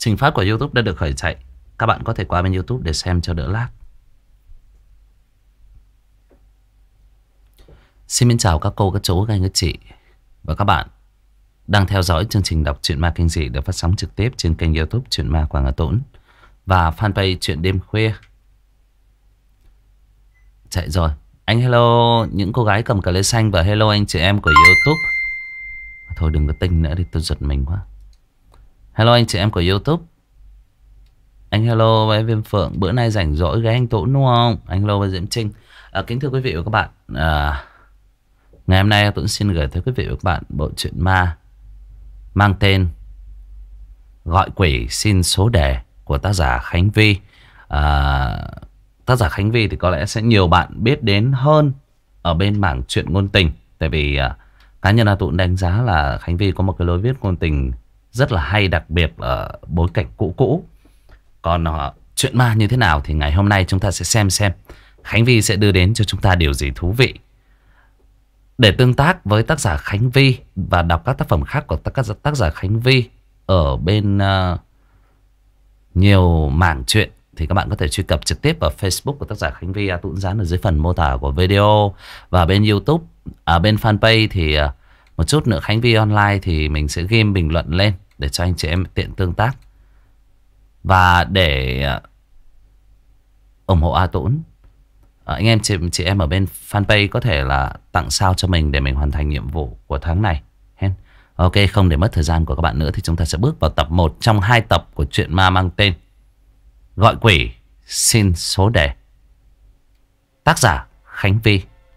Trình phát của YouTube đã được khởi chạy. Các bạn có thể qua bên YouTube để xem cho đỡ lag. Xin chào các cô, các chú, các anh, các chị và các bạn đang theo dõi chương trình đọc truyện ma kinh dị được phát sóng trực tiếp trên kênh YouTube Truyện Ma Quảng Hà Tũng và fanpage Truyện Đêm Khuya. Chạy rồi. Anh hello những cô gái cầm cờ lê xanh và hello anh chị em của YouTube. Thôi đừng có tinh nữa đi, tôi giật mình quá. Hello anh chị em của YouTube. Anh hello với Viêm Phượng. Bữa nay rảnh rỗi ghé anh Tũng đúng không? Anh hello với Diễm Trinh. Kính thưa quý vị và các bạn, ngày hôm nay Tũng xin gửi tới quý vị và các bạn bộ truyện ma mang tên Gọi Quỷ Xin Số Đề của tác giả Khánh Vi. Tác giả Khánh Vi thì có lẽ sẽ nhiều bạn biết đến hơn ở bên mảng truyện ngôn tình. Tại vì cá nhân là Tũng đánh giá là Khánh Vi có một cái lối viết ngôn tình rất là hay, đặc biệt ở bối cảnh cũ. Còn chuyện ma như thế nào thì ngày hôm nay chúng ta sẽ xem Khánh Vi sẽ đưa đến cho chúng ta điều gì thú vị. Để tương tác với tác giả Khánh Vi và đọc các tác phẩm khác của các tác giả Khánh Vi ở bên nhiều mảng truyện thì các bạn có thể truy cập trực tiếp vào Facebook của tác giả Khánh Vi. Tũng dán ở dưới phần mô tả của video. Và bên YouTube, bên fanpage thì một chút nữa Khánh Vi online thì mình sẽ ghim bình luận lên để cho anh chị em tiện tương tác. Và để ủng hộ A Tũng, anh em chị em ở bên fanpage có thể là tặng sao cho mình để mình hoàn thành nhiệm vụ của tháng này. Ok, không để mất thời gian của các bạn nữa thì chúng ta sẽ bước vào tập 1 trong 2 tập của truyện ma mang tên Gọi Quỷ Xin Số Đề, tác giả Khánh Vi.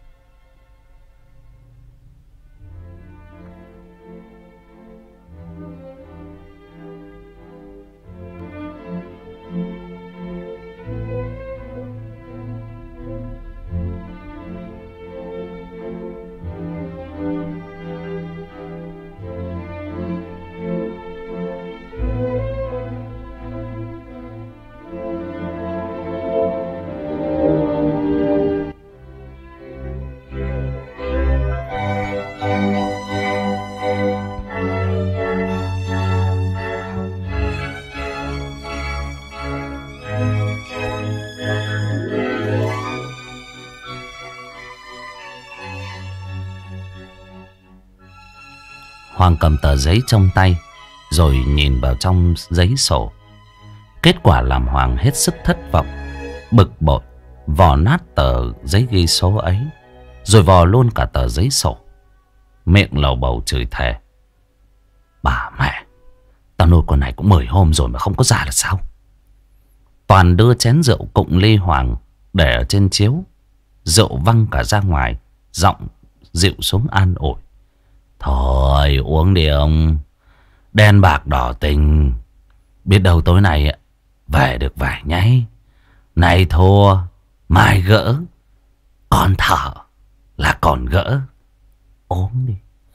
Hoàng cầm tờ giấy trong tay rồi nhìn vào trong giấy sổ. Kết quả làm Hoàng hết sức thất vọng, bực bội, vò nát tờ giấy ghi số ấy, rồi vò luôn cả tờ giấy sổ. Miệng lầu bầu chửi thề: bà mẹ, tao nuôi con này cũng 10 hôm rồi mà không có ra là sao? Toàn đưa chén rượu cụng ly Hoàng để ở trên chiếu. Rượu văng cả ra ngoài, giọng dịu xuống an ủi: thôi uống đi ông, đen bạc đỏ tình, biết đâu tối nay về được vài nháy. Nay thua, mai gỡ, còn thở là còn gỡ. Uống đi.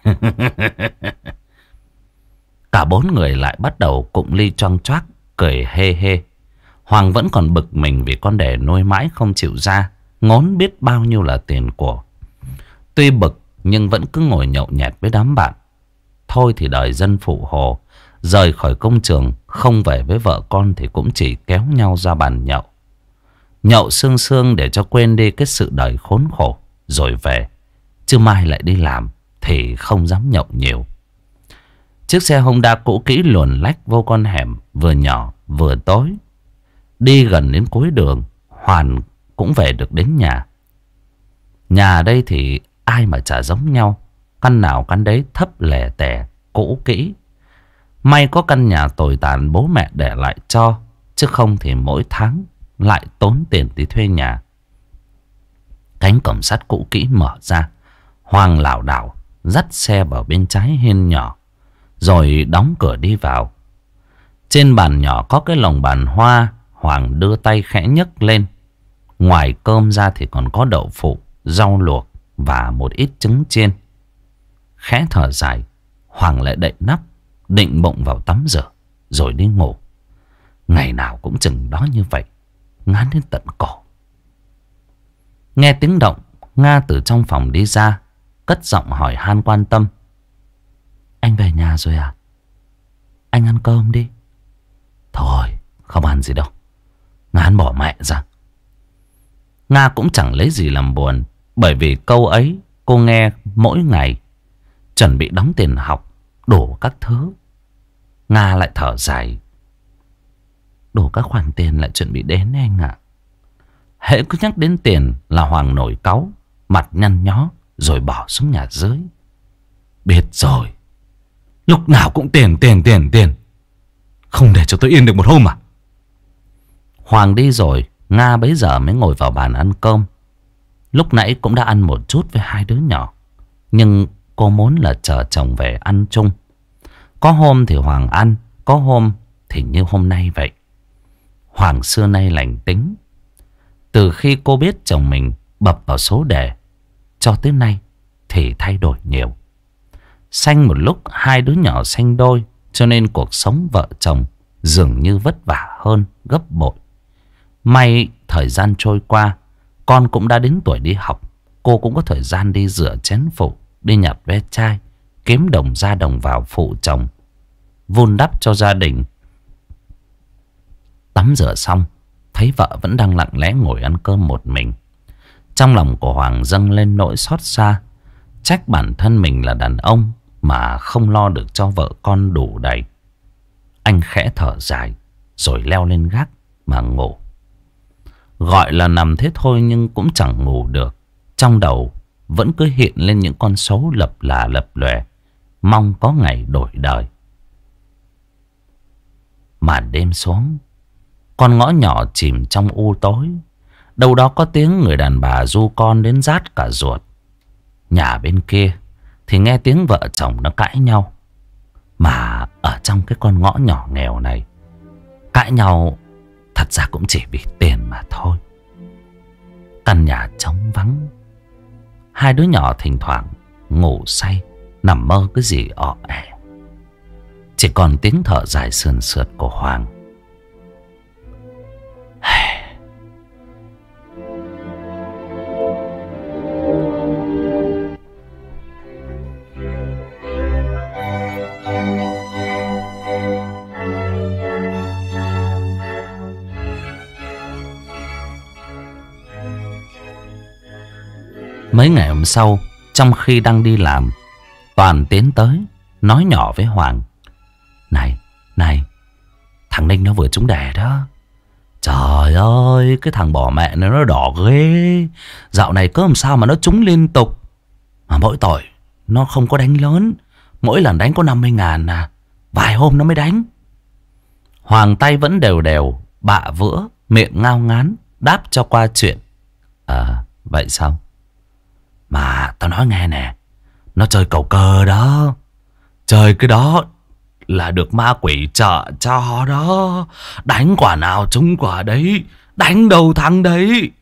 Cả 4 người lại bắt đầu cụng ly choang choác, cười hê hê. Hoàng vẫn còn bực mình vì con đẻ nuôi mãi không chịu ra, ngốn biết bao nhiêu là tiền của. Tuy bực nhưng vẫn cứ ngồi nhậu nhẹt với đám bạn. Thôi thì đời dân phụ hồ, rời khỏi công trường, không về với vợ con thì cũng chỉ kéo nhau ra bàn nhậu. Nhậu sương sương để cho quên đi cái sự đời khốn khổ rồi về. Chứ mai lại đi làm thì không dám nhậu nhiều. Chiếc xe Honda cũ kỹ luồn lách vô con hẻm vừa nhỏ vừa tối. Đi gần đến cuối đường, Hoàn cũng về được đến nhà. Nhà đây thì ai mà chả giống nhau, căn nào căn đấy thấp lẻ tẻ, cũ kỹ. May có căn nhà tồi tàn bố mẹ để lại cho, chứ không thì mỗi tháng lại tốn tiền đi thuê nhà. Cánh cổng sắt cũ kỹ mở ra, Hoàng lảo đảo dắt xe vào bên trái hiên nhỏ, rồi đóng cửa đi vào. Trên bàn nhỏ có cái lồng bàn hoa. Hoàng đưa tay khẽ nhấc lên. Ngoài cơm ra thì còn có đậu phụ, rau luộc và một ít trứng chiên. Khẽ thở dài, Hoàng lại đậy nắp, định bụng vào tắm rửa rồi đi ngủ. Ngày nào cũng chừng đó như vậy, ngán đến tận cổ. Nghe tiếng động, Nga từ trong phòng đi ra, cất giọng hỏi han quan tâm: anh về nhà rồi à? Anh ăn cơm đi. Thôi không ăn gì đâu, ngán bỏ mẹ ra. Nga cũng chẳng lấy gì làm buồn, bởi vì câu ấy cô nghe mỗi ngày. Chuẩn bị đóng tiền học, đủ các thứ. Nga lại thở dài. Đủ các khoản tiền lại chuẩn bị đến anh ạ. Hễ cứ nhắc đến tiền là Hoàng nổi cáu, mặt nhăn nhó rồi bỏ xuống nhà dưới. Biết rồi, lúc nào cũng tiền tiền tiền tiền, không để cho tôi yên được một hôm à? Hoàng đi rồi, Nga bấy giờ mới ngồi vào bàn ăn cơm. Lúc nãy cũng đã ăn một chút với hai đứa nhỏ, nhưng cô muốn là chờ chồng về ăn chung. Có hôm thì Hoàng ăn, có hôm thì như hôm nay vậy. Hoàng xưa nay lành tính. Từ khi cô biết chồng mình bập vào số đề cho tới nay thì thay đổi nhiều. Sanh một lúc hai đứa nhỏ sanh đôi, cho nên cuộc sống vợ chồng dường như vất vả hơn gấp bội. May thời gian trôi qua, con cũng đã đến tuổi đi học. Cô cũng có thời gian đi rửa chén phụ, đi nhặt ve chai, kiếm đồng ra đồng vào phụ chồng, vun đắp cho gia đình. Tắm rửa xong, thấy vợ vẫn đang lặng lẽ ngồi ăn cơm một mình. Trong lòng của Hoàng dâng lên nỗi xót xa. Trách bản thân mình là đàn ông mà không lo được cho vợ con đủ đầy. Anh khẽ thở dài rồi leo lên gác mà ngủ. Gọi là nằm thế thôi nhưng cũng chẳng ngủ được. Trong đầu vẫn cứ hiện lên những con số lập là lập lòe, mong có ngày đổi đời. Màn đêm xuống, con ngõ nhỏ chìm trong u tối. Đâu đó có tiếng người đàn bà ru con đến rát cả ruột. Nhà bên kia thì nghe tiếng vợ chồng nó cãi nhau. Mà ở trong cái con ngõ nhỏ nghèo này, cãi nhau thật ra cũng chỉ vì tiền mà thôi. Căn nhà trống vắng. Hai đứa nhỏ thỉnh thoảng ngủ say, nằm mơ cái gì ọ ẻ. Chỉ còn tiếng thở dài sườn sượt của Hoàng. Mấy ngày hôm sau, trong khi đang đi làm, Toàn tiến tới nói nhỏ với Hoàng. Này, thằng Ninh nó vừa trúng đề đó. Trời ơi, cái thằng bỏ mẹ nó đỏ ghê. Dạo này có làm sao mà nó trúng liên tục. Mà mỗi tội nó không có đánh lớn. Mỗi lần đánh có 50.000 à. Vài hôm nó mới đánh. Hoàng tay vẫn đều đều, bạ vữa, miệng ngao ngán, đáp cho qua chuyện. Vậy sao? Mà tao nói nghe nè, nó chơi cầu cơ đó. Chơi cái đó là được ma quỷ trợ cho đó. Đánh quả nào trúng quả đấy, đánh đầu thắng đấy.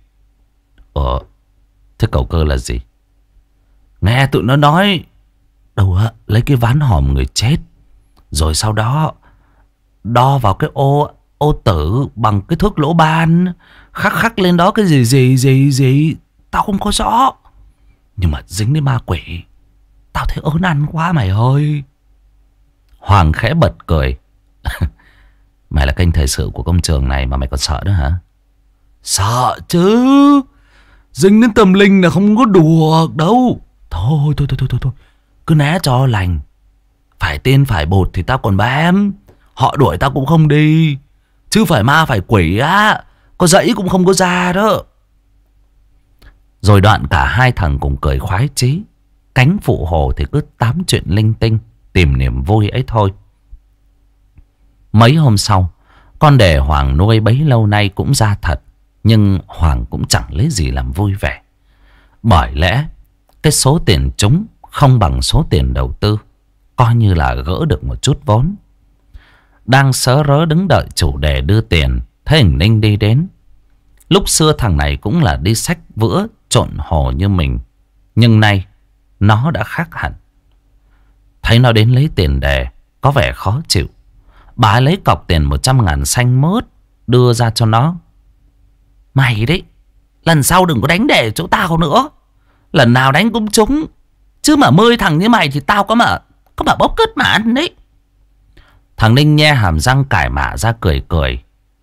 Thế cầu cơ là gì? Nghe tụi nó nói đâu á, lấy cái ván hòm người chết, rồi sau đó đo vào cái ô tử bằng cái thước lỗ ban, khắc lên đó cái gì tao không có rõ. Nhưng mà dính đến ma quỷ, tao thấy ớn ăn quá mày ơi. Hoàng khẽ bật cười. Mày là kênh thời sự của công trường này mà mày còn sợ nữa hả? Sợ chứ. Dính đến tâm linh là không có đùa đâu. Thôi cứ né cho lành. Phải tiên phải bột thì tao còn bám. Họ đuổi tao cũng không đi. Chứ phải ma phải quỷ á, có dãy cũng không có ra đó. Rồi đoạn cả hai thằng cùng cười khoái chí. Cánh phụ hồ thì cứ tám chuyện linh tinh, tìm niềm vui ấy thôi. Mấy hôm sau, con đề Hoàng nuôi bấy lâu nay cũng ra thật. Nhưng Hoàng cũng chẳng lấy gì làm vui vẻ. Bởi lẽ cái số tiền trúng không bằng số tiền đầu tư, coi như là gỡ được một chút vốn. Đang sớ rớ đứng đợi chủ đề đưa tiền, thấy thằng Ninh đi đến. Lúc xưa thằng này cũng là đi xách vữa trộn hồ như mình, nhưng nay nó đã khác hẳn. Thấy nó đến lấy tiền đề, có vẻ khó chịu. Bà ấy lấy cọc tiền 100.000 xanh mướt đưa ra cho nó. Mày đấy, lần sau đừng có đánh đề chỗ tao nữa. Lần nào đánh cũng trúng. Chứ mà 10 thằng như mày thì tao có mà bốc cứt mà ăn đấy. Thằng Ninh nhe hàm răng cải mả ra cười cười.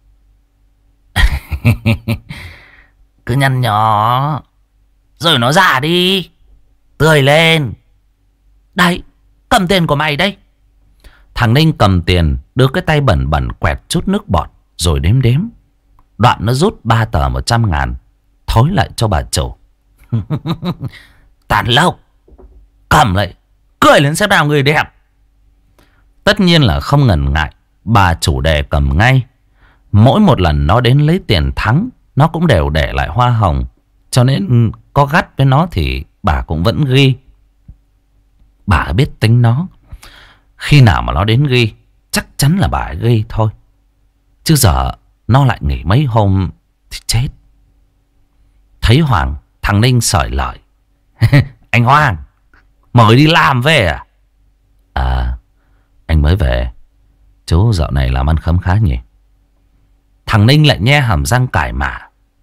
Cứ nhăn nhó rồi nó giả đi, tươi lên. Đây, cầm tiền của mày đây. Thằng Ninh cầm tiền, đưa cái tay bẩn bẩn quẹt chút nước bọt rồi đếm đếm. Đoạn nó rút 3 tờ 100.000 thối lại cho bà chủ. Tàn lộc, cầm lại, cười lên xem nào người đẹp. Tất nhiên là không ngần ngại, bà chủ đề cầm ngay. Mỗi một lần nó đến lấy tiền thắng, nó cũng đều để lại hoa hồng. Cho nên có gắt với nó thì bà cũng vẫn ghi. Bà biết tính nó. Khi nào mà nó đến ghi, chắc chắn là bà ấy ghi thôi. Chứ giờ nó lại nghỉ mấy hôm thì chết. Thấy Hoàng, thằng Ninh sởi lời. Anh Hoàng, mới đi làm về à? À, anh mới về. Chú dạo này làm ăn khấm khá nhỉ? Thằng Ninh lại nhe hàm răng cải mả.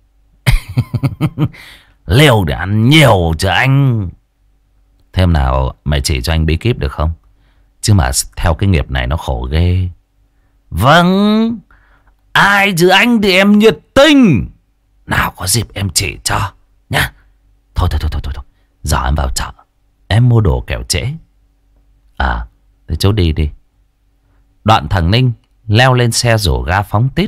Liều để ăn nhiều chứ anh. Thêm nào mày chỉ cho anh bí kíp được không? Chứ mà theo cái nghiệp này nó khổ ghê. Vâng, ai chứ anh thì em nhiệt tình. Nào có dịp em chỉ cho nhá. Thôi. Giờ em vào chợ, em mua đồ kẻo trễ. À, thế chú đi đi. Đoạn thằng Ninh leo lên xe rổ ga phóng tít.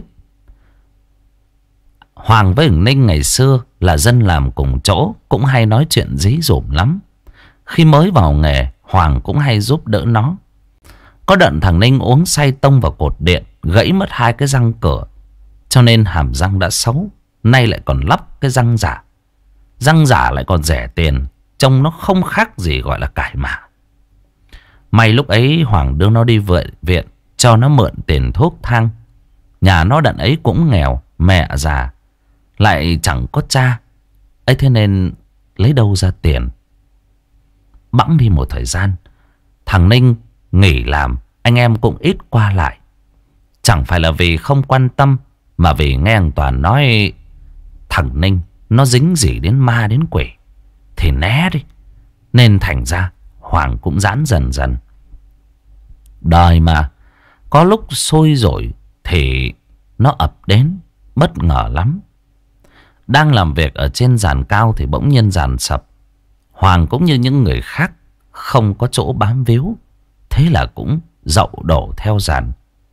Hoàng với thằng Ninh ngày xưa là dân làm cùng chỗ, cũng hay nói chuyện dí dỏm lắm. Khi mới vào nghề, Hoàng cũng hay giúp đỡ nó. Có đợt thằng Ninh uống say tông vào cột điện, gãy mất 2 cái răng cửa. Cho nên hàm răng đã xấu, nay lại còn lắp cái răng giả. Răng giả lại còn rẻ tiền, trông nó không khác gì gọi là cải mả. May lúc ấy Hoàng đưa nó đi viện, cho nó mượn tiền thuốc thang. Nhà nó đợt ấy cũng nghèo, mẹ già, lại chẳng có cha ấy, thế nên lấy đâu ra tiền. Bẵng đi một thời gian, thằng Ninh nghỉ làm, anh em cũng ít qua lại. Chẳng phải là vì không quan tâm, mà vì nghe thằng Toàn nói thằng Ninh nó dính gì đến ma đến quỷ thì né đi. Nên thành ra Hoàng cũng giãn dần dần. Đời mà, có lúc sôi rồi thì nó ập đến, bất ngờ lắm. Đang làm việc ở trên giàn cao thì bỗng nhiên giàn sập. Hoàng cũng như những người khác, không có chỗ bám víu, thế là cũng dậu đổ theo giàn.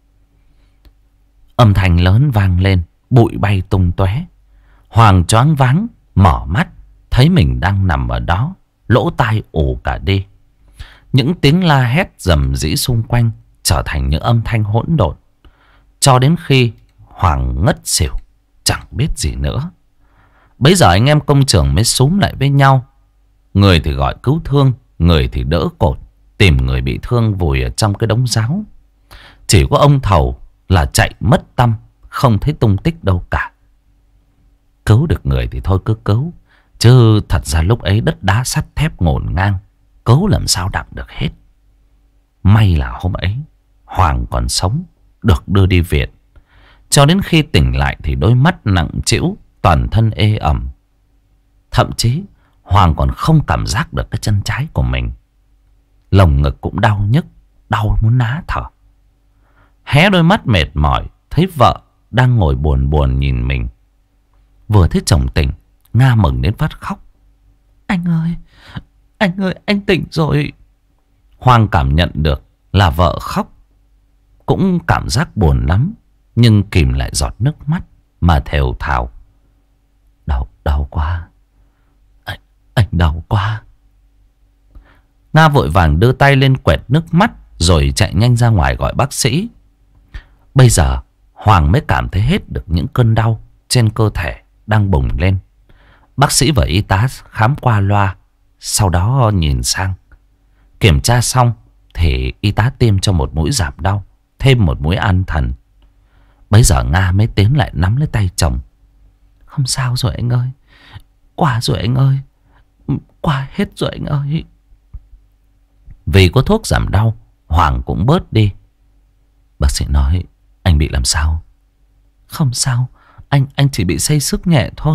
Âm thanh lớn vang lên, bụi bay tung tóe. Hoàng choáng váng, mở mắt, thấy mình đang nằm ở đó, lỗ tai ù cả đi. Những tiếng la hét rầm rĩ xung quanh trở thành những âm thanh hỗn độn, cho đến khi Hoàng ngất xỉu, chẳng biết gì nữa. Bấy giờ anh em công trường mới xúm lại với nhau. Người thì gọi cứu thương, người thì đỡ cột, tìm người bị thương vùi ở trong cái đống ráo. Chỉ có ông Thầu là chạy mất tăm, không thấy tung tích đâu cả. Cứu được người thì thôi cứ cứu, chứ thật ra lúc ấy đất đá sắt thép ngổn ngang, cứu làm sao đặng được hết. May là hôm ấy Hoàng còn sống, được đưa đi viện. Cho đến khi tỉnh lại thì đôi mắt nặng trĩu, toàn thân ê ẩm. Thậm chí Hoàng còn không cảm giác được cái chân trái của mình. Lồng ngực cũng đau nhức, đau muốn ná thở. Hé đôi mắt mệt mỏi, thấy vợ đang ngồi buồn buồn nhìn mình. Vừa thấy chồng tỉnh, Nga mừng đến phát khóc. Anh ơi, anh tỉnh rồi. Hoàng cảm nhận được là vợ khóc, cũng cảm giác buồn lắm, nhưng kìm lại giọt nước mắt mà thều thào. Đau quá. Anh đau quá. Nga vội vàng đưa tay lên quẹt nước mắt, rồi chạy nhanh ra ngoài gọi bác sĩ. Bây giờ Hoàng mới cảm thấy hết được những cơn đau trên cơ thể đang bùng lên. Bác sĩ và y tá khám qua loa, sau đó nhìn sang. Kiểm tra xong thì y tá tiêm cho một mũi giảm đau, thêm một mũi an thần. Bấy giờ Nga mới tiến lại nắm lấy tay chồng. Không sao rồi anh ơi. Qua rồi anh ơi. Qua hết rồi anh ơi. Vì có thuốc giảm đau, Hoàng cũng bớt đi. Bác sĩ nói anh bị làm sao? Không sao, anh chỉ bị say sức nhẹ thôi.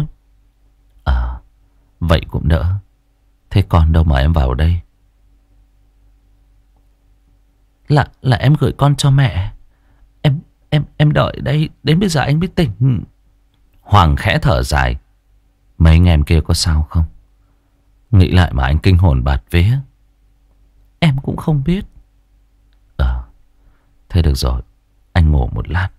Vậy cũng đỡ. Thế con đâu mà em vào đây? Là em gửi con cho mẹ. Em đợi đây đến bây giờ anh mới tỉnh. Hoàng khẽ thở dài. Mấy anh em kia có sao không? Nghĩ lại mà anh kinh hồn bạt vía. Em cũng không biết. Thế được rồi, anh ngủ một lát.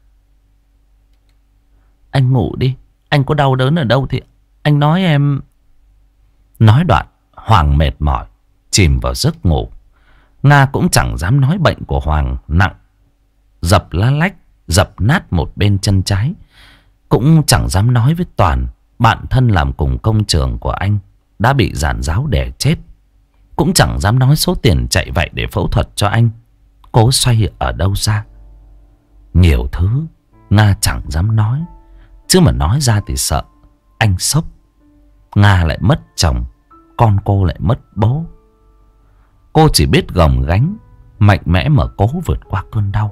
Anh ngủ đi. Anh có đau đớn ở đâu thì anh nói em. Nói đoạn Hoàng mệt mỏi chìm vào giấc ngủ. Nga cũng chẳng dám nói bệnh của Hoàng nặng, dập lá lách, dập nát một bên chân trái. Cũng chẳng dám nói với Toàn, bạn thân làm cùng công trường của anh, đã bị giàn giáo đè chết. Cũng chẳng dám nói số tiền chạy vậy để phẫu thuật cho anh cố xoay ở đâu ra. Nhiều thứ Nga chẳng dám nói, chứ mà nói ra thì sợ anh sốc. Nga lại mất chồng, con cô lại mất bố. Cô chỉ biết gồng gánh, mạnh mẽ mà cố vượt qua cơn đau.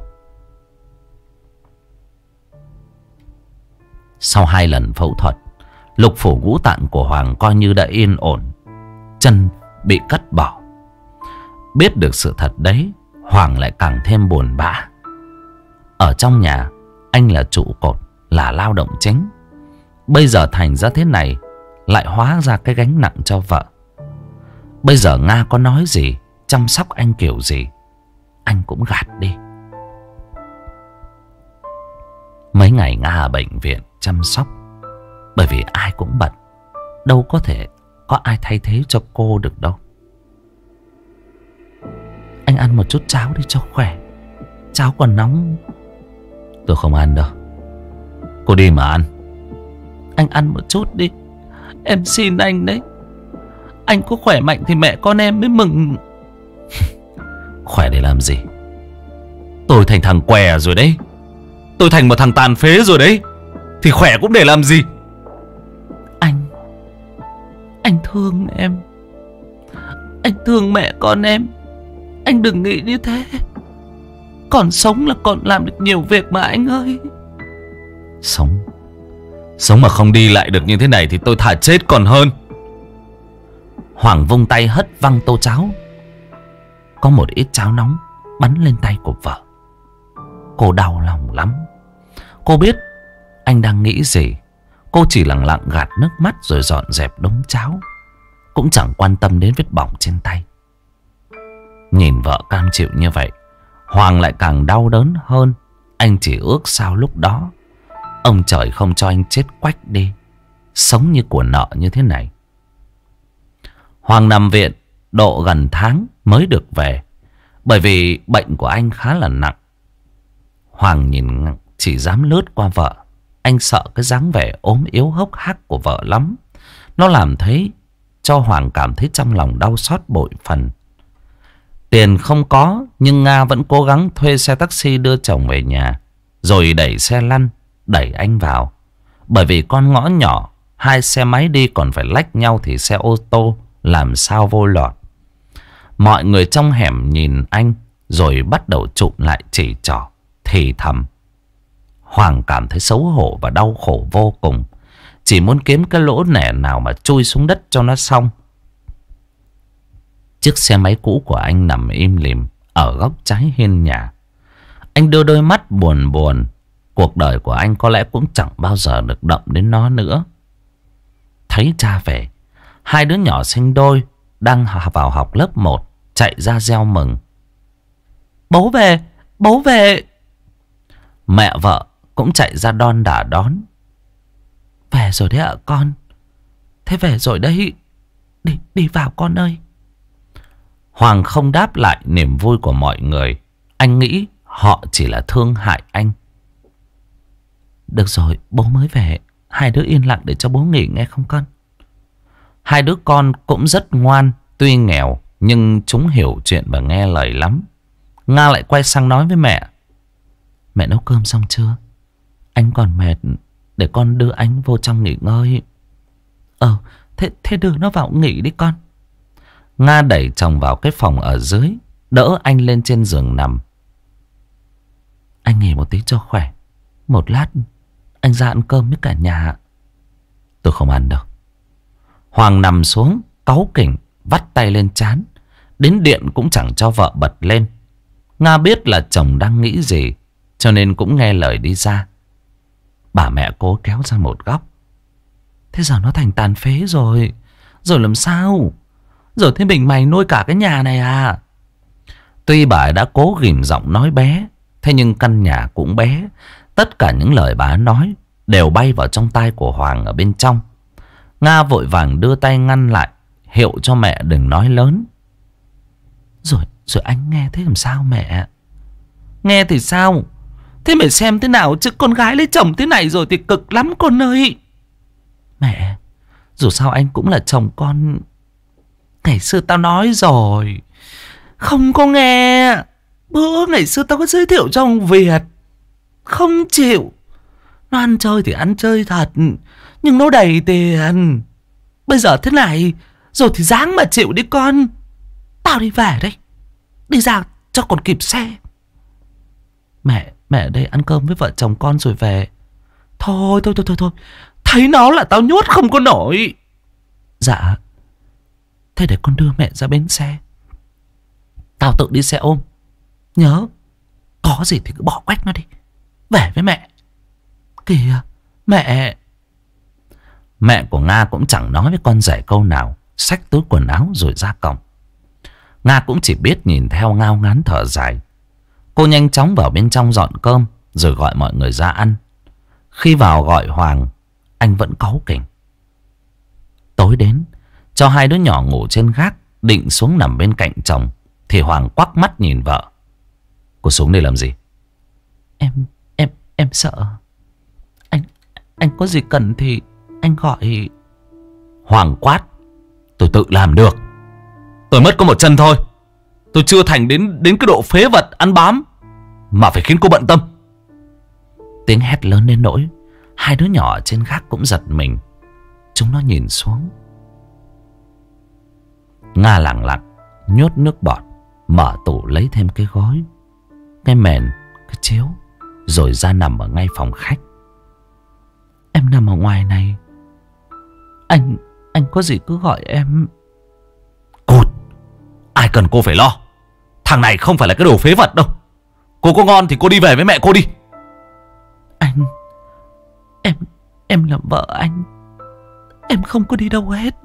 Sau 2 lần phẫu thuật, lục phủ ngũ tạng của Hoàng coi như đã yên ổn. Chân bị cắt bỏ. Biết được sự thật đấy, Hoàng lại càng thêm buồn bã. Ở trong nhà, anh là trụ cột, là lao động chính. Bây giờ thành ra thế này, lại hóa ra cái gánh nặng cho vợ. Bây giờ Nga có nói gì, chăm sóc anh kiểu gì, anh cũng gạt đi. Mấy ngày Nga ở bệnh viện chăm sóc, bởi vì ai cũng bận, đâu có thể có ai thay thế cho cô được đâu. Anh ăn một chút cháo đi cho khỏe, cháo còn nóng. Tôi không ăn đâu, cô đi mà ăn. Anh ăn một chút đi, em xin anh đấy. Anh có khỏe mạnh thì mẹ con em mới mừng. Khỏe để làm gì? Tôi thành thằng què rồi đấy, tôi thành một thằng tàn phế rồi đấy, thì khỏe cũng để làm gì? Anh thương em, anh thương mẹ con em. Anh đừng nghĩ như thế. Còn sống là còn làm được nhiều việc mà anh ơi. Sống mà không đi lại được như thế này thì tôi thà chết còn hơn. Hoàng vung tay hất văng tô cháo. Có một ít cháo nóng bắn lên tay của vợ. Cô đau lòng lắm. Cô biết anh đang nghĩ gì. Cô chỉ lặng lặng gạt nước mắt rồi dọn dẹp đống cháo, cũng chẳng quan tâm đến vết bỏng trên tay. Nhìn vợ cam chịu như vậy, Hoàng lại càng đau đớn hơn. Anh chỉ ước sao lúc đó ông trời không cho anh chết quách đi, sống như của nợ như thế này. Hoàng nằm viện độ gần tháng mới được về, bởi vì bệnh của anh khá là nặng. Hoàng nhìn chỉ dám lướt qua vợ. Anh sợ cái dáng vẻ ốm yếu hốc hác của vợ lắm. Nó làm thấy cho Hoàng cảm thấy trong lòng đau xót bội phần. Tiền không có, nhưng Nga vẫn cố gắng thuê xe taxi đưa chồng về nhà, rồi đẩy xe lăn đẩy anh vào. Bởi vì con ngõ nhỏ, 2 xe máy đi còn phải lách nhau thì xe ô tô làm sao vô lọt. Mọi người trong hẻm nhìn anh rồi bắt đầu trụm lại chỉ trỏ, thì thầm. Hoàng cảm thấy xấu hổ và đau khổ vô cùng. Chỉ muốn kiếm cái lỗ nẻ nào mà chui xuống đất cho nó xong. Chiếc xe máy cũ của anh nằm im lìm ở góc trái hiên nhà. Anh đưa đôi mắt buồn buồn. Cuộc đời của anh có lẽ cũng chẳng bao giờ được động đến nó nữa. Thấy cha về, 2 đứa nhỏ sinh đôi đang vào học lớp 1 chạy ra reo mừng. Bố về, bố về. Mẹ vợ cũng chạy ra đon đả đón. Về rồi đấy ạ con. Thế về rồi đấy. Đi vào con ơi. Hoàng không đáp lại niềm vui của mọi người. Anh nghĩ họ chỉ là thương hại anh. Được rồi, bố mới về. 2 đứa yên lặng để cho bố nghỉ nghe không con? 2 đứa con cũng rất ngoan. Tuy nghèo nhưng chúng hiểu chuyện và nghe lời lắm. Nga lại quay sang nói với mẹ. Mẹ nấu cơm xong chưa? Anh còn mệt, để con đưa anh vô trong nghỉ ngơi. Thế đưa nó vào nghỉ đi con. Nga đẩy chồng vào cái phòng ở dưới, đỡ anh lên trên giường nằm. Anh nghỉ một tí cho khỏe. Một lát anh ra ăn cơm với cả nhà. Tôi không ăn đâu. Hoàng nằm xuống cáu kỉnh, vắt tay lên trán. Đến điện cũng chẳng cho vợ bật lên. Nga biết là chồng đang nghĩ gì, cho nên cũng nghe lời đi ra. Bà mẹ cố kéo ra một góc. Thế giờ nó thành tàn phế rồi. Rồi làm sao? Rồi thế mình mày nuôi cả cái nhà này à? Tuy bà đã cố ghim giọng nói bé, thế nhưng căn nhà cũng bé. Tất cả những lời bà nói đều bay vào trong tai của Hoàng ở bên trong. Nga vội vàng đưa tay ngăn lại, hiệu cho mẹ đừng nói lớn. Rồi anh nghe thế làm sao mẹ? Nghe thì sao? Thế mày xem thế nào chứ, con gái lấy chồng thế này rồi thì cực lắm con ơi. Mẹ, dù sao anh cũng là chồng con. Ngày xưa tao nói rồi, không có nghe. Bữa ngày xưa tao có giới thiệu cho ông Việt, không chịu. Nó ăn chơi thì ăn chơi thật, nhưng nó đầy tiền. Bây giờ thế này rồi thì dáng mà chịu đi con. Tao đi về đây, đi ra cho còn kịp xe. Mẹ ở đây ăn cơm với vợ chồng con rồi về. Thôi. Thấy nó là tao nhốt không có nổi. Dạ. Thế để con đưa mẹ ra bến xe, tao tự đi xe ôm. Nhớ, có gì thì cứ bỏ quách nó đi. Về với mẹ. Kìa, mẹ. Mẹ của Nga cũng chẳng nói với con rể câu nào, xách túi quần áo rồi ra cổng. Nga cũng chỉ biết nhìn theo ngao ngán thở dài. Cô nhanh chóng vào bên trong dọn cơm, rồi gọi mọi người ra ăn. Khi vào gọi Hoàng, anh vẫn cáu kỉnh. Tối đến, cho hai đứa nhỏ ngủ trên gác, định xuống nằm bên cạnh chồng, thì Hoàng quắc mắt nhìn vợ. Cô xuống đây làm gì? Em sợ. Anh có gì cần thì anh gọi. Hoàng quát. Tôi tự làm được. Tôi mất có một chân thôi. Tôi chưa thành đến cái độ phế vật ăn bám mà phải khiến cô bận tâm. Tiếng hét lớn đến nỗi hai đứa nhỏ trên gác cũng giật mình. Chúng nó nhìn xuống. Nga lẳng lặng nhốt nước bọt, mở tủ lấy thêm cái gối, cái mền, cái chiếu, rồi ra nằm ở ngay phòng khách. Em nằm ở ngoài này. Anh có gì cứ gọi em. Cút. Ai cần cô phải lo. Thằng này không phải là cái đồ phế vật đâu. Cô có ngon thì cô đi về với mẹ cô đi. Anh, em là vợ anh. Em không có đi đâu hết.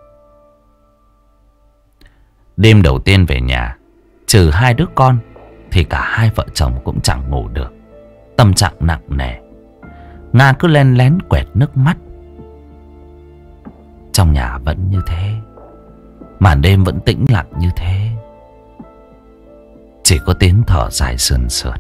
Đêm đầu tiên về nhà, trừ hai đứa con thì cả hai vợ chồng cũng chẳng ngủ được. Tâm trạng nặng nề. Nga cứ len lén quẹt nước mắt. Trong nhà vẫn như thế, màn đêm vẫn tĩnh lặng như thế. Chỉ có tiếng thở dài sườn sượt.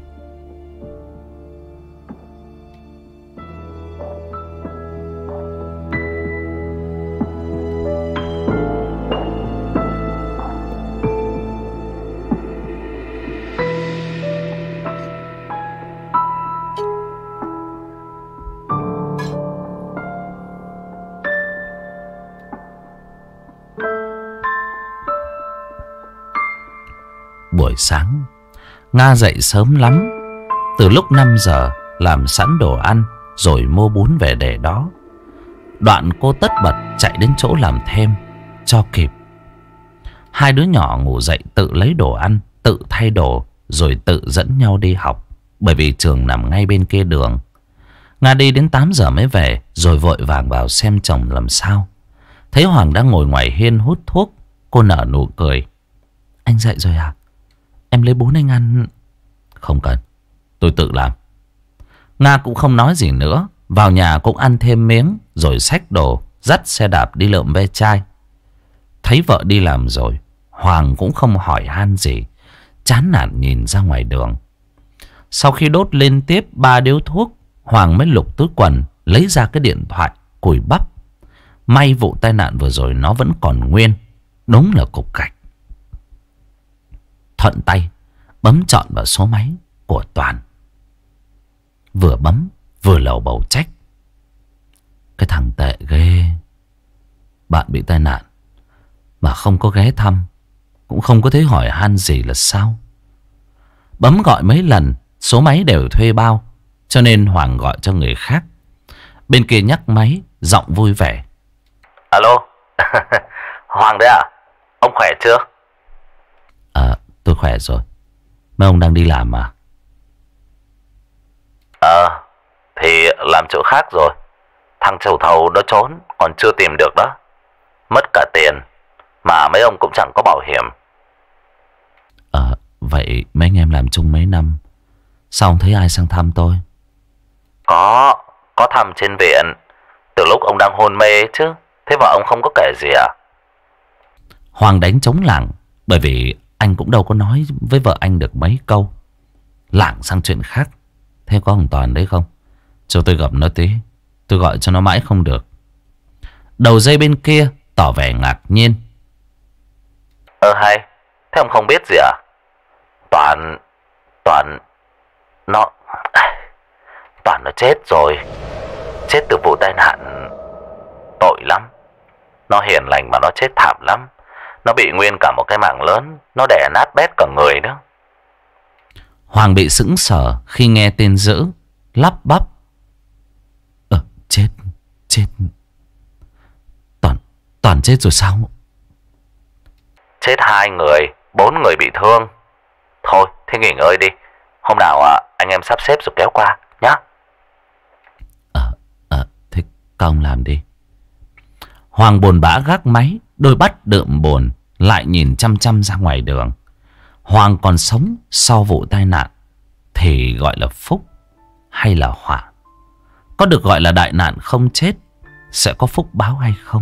Buổi sáng, Nga dậy sớm lắm. Từ lúc 5 giờ làm sẵn đồ ăn rồi mua bún về để đó. Đoạn cô tất bật chạy đến chỗ làm thêm cho kịp. Hai đứa nhỏ ngủ dậy tự lấy đồ ăn, tự thay đồ, rồi tự dẫn nhau đi học, bởi vì trường nằm ngay bên kia đường. Nga đi đến 8 giờ mới về, rồi vội vàng vào xem chồng làm sao. Thấy Hoàng đang ngồi ngoài hiên hút thuốc, cô nở nụ cười. Anh dậy rồi à? Em lấy bún anh ăn. Không cần, tôi tự làm. Nga cũng không nói gì nữa. Vào nhà cũng ăn thêm miếng, rồi xách đồ dắt xe đạp đi lượm ve chai. Thấy vợ đi làm rồi, Hoàng cũng không hỏi han gì, chán nản nhìn ra ngoài đường. Sau khi đốt liên tiếp 3 điếu thuốc, Hoàng mới lục túi quần, lấy ra cái điện thoại, cùi bắp. May vụ tai nạn vừa rồi nó vẫn còn nguyên. Đúng là cục gạch. Thuận tay bấm chọn vào số máy của Toàn. Vừa bấm vừa lầu bầu trách. Cái thằng tệ ghê. Bạn bị tai nạn mà không có ghé thăm, cũng không có thấy hỏi han gì là sao. Bấm gọi mấy lần, số máy đều thuê bao, cho nên Hoàng gọi cho người khác. Bên kia nhắc máy, giọng vui vẻ. Alo. Hoàng đấy à? Ông khỏe chưa? Tôi khỏe rồi. Mấy ông đang đi làm à? Thì làm chỗ khác rồi. Thằng chủ thầu nó trốn, còn chưa tìm được đó. Mất cả tiền, mà mấy ông cũng chẳng có bảo hiểm. Vậy mấy anh em làm chung mấy năm, sao không thấy ai sang thăm tôi? Có thăm trên viện, từ lúc ông đang hôn mê chứ. Thế vợ ông không có kể gì à? Hoàng đánh trống lảng, bởi vì anh cũng đâu có nói với vợ anh được mấy câu. Lảng sang chuyện khác. Thế có thằng Toàn đấy không? Cho tôi gặp nó tí. Tôi gọi cho nó mãi không được. Đầu dây bên kia tỏ vẻ ngạc nhiên. Hay, thế ông không biết gì à? Toàn nó Toàn nó chết rồi. Chết từ vụ tai nạn. Tội lắm. Nó hiền lành mà nó chết thảm lắm. Nó bị nguyên cả một cái mảng lớn. Nó đè nát bét cả người nữa. Hoàng bị sững sờ khi nghe tên dữ, lắp bắp. Chết Toàn chết rồi sao? Chết 2 người, 4 người bị thương. Thôi, thế nghỉ ngơi đi. Hôm nào anh em sắp xếp rồi kéo qua nhá. Thế các ông làm đi. Hoàng buồn bã gác máy, đôi mắt đượm buồn, lại nhìn chăm chăm ra ngoài đường. Hoàng còn sống sau vụ tai nạn thì gọi là phúc hay là họa? Có được gọi là đại nạn không chết, sẽ có phúc báo hay không?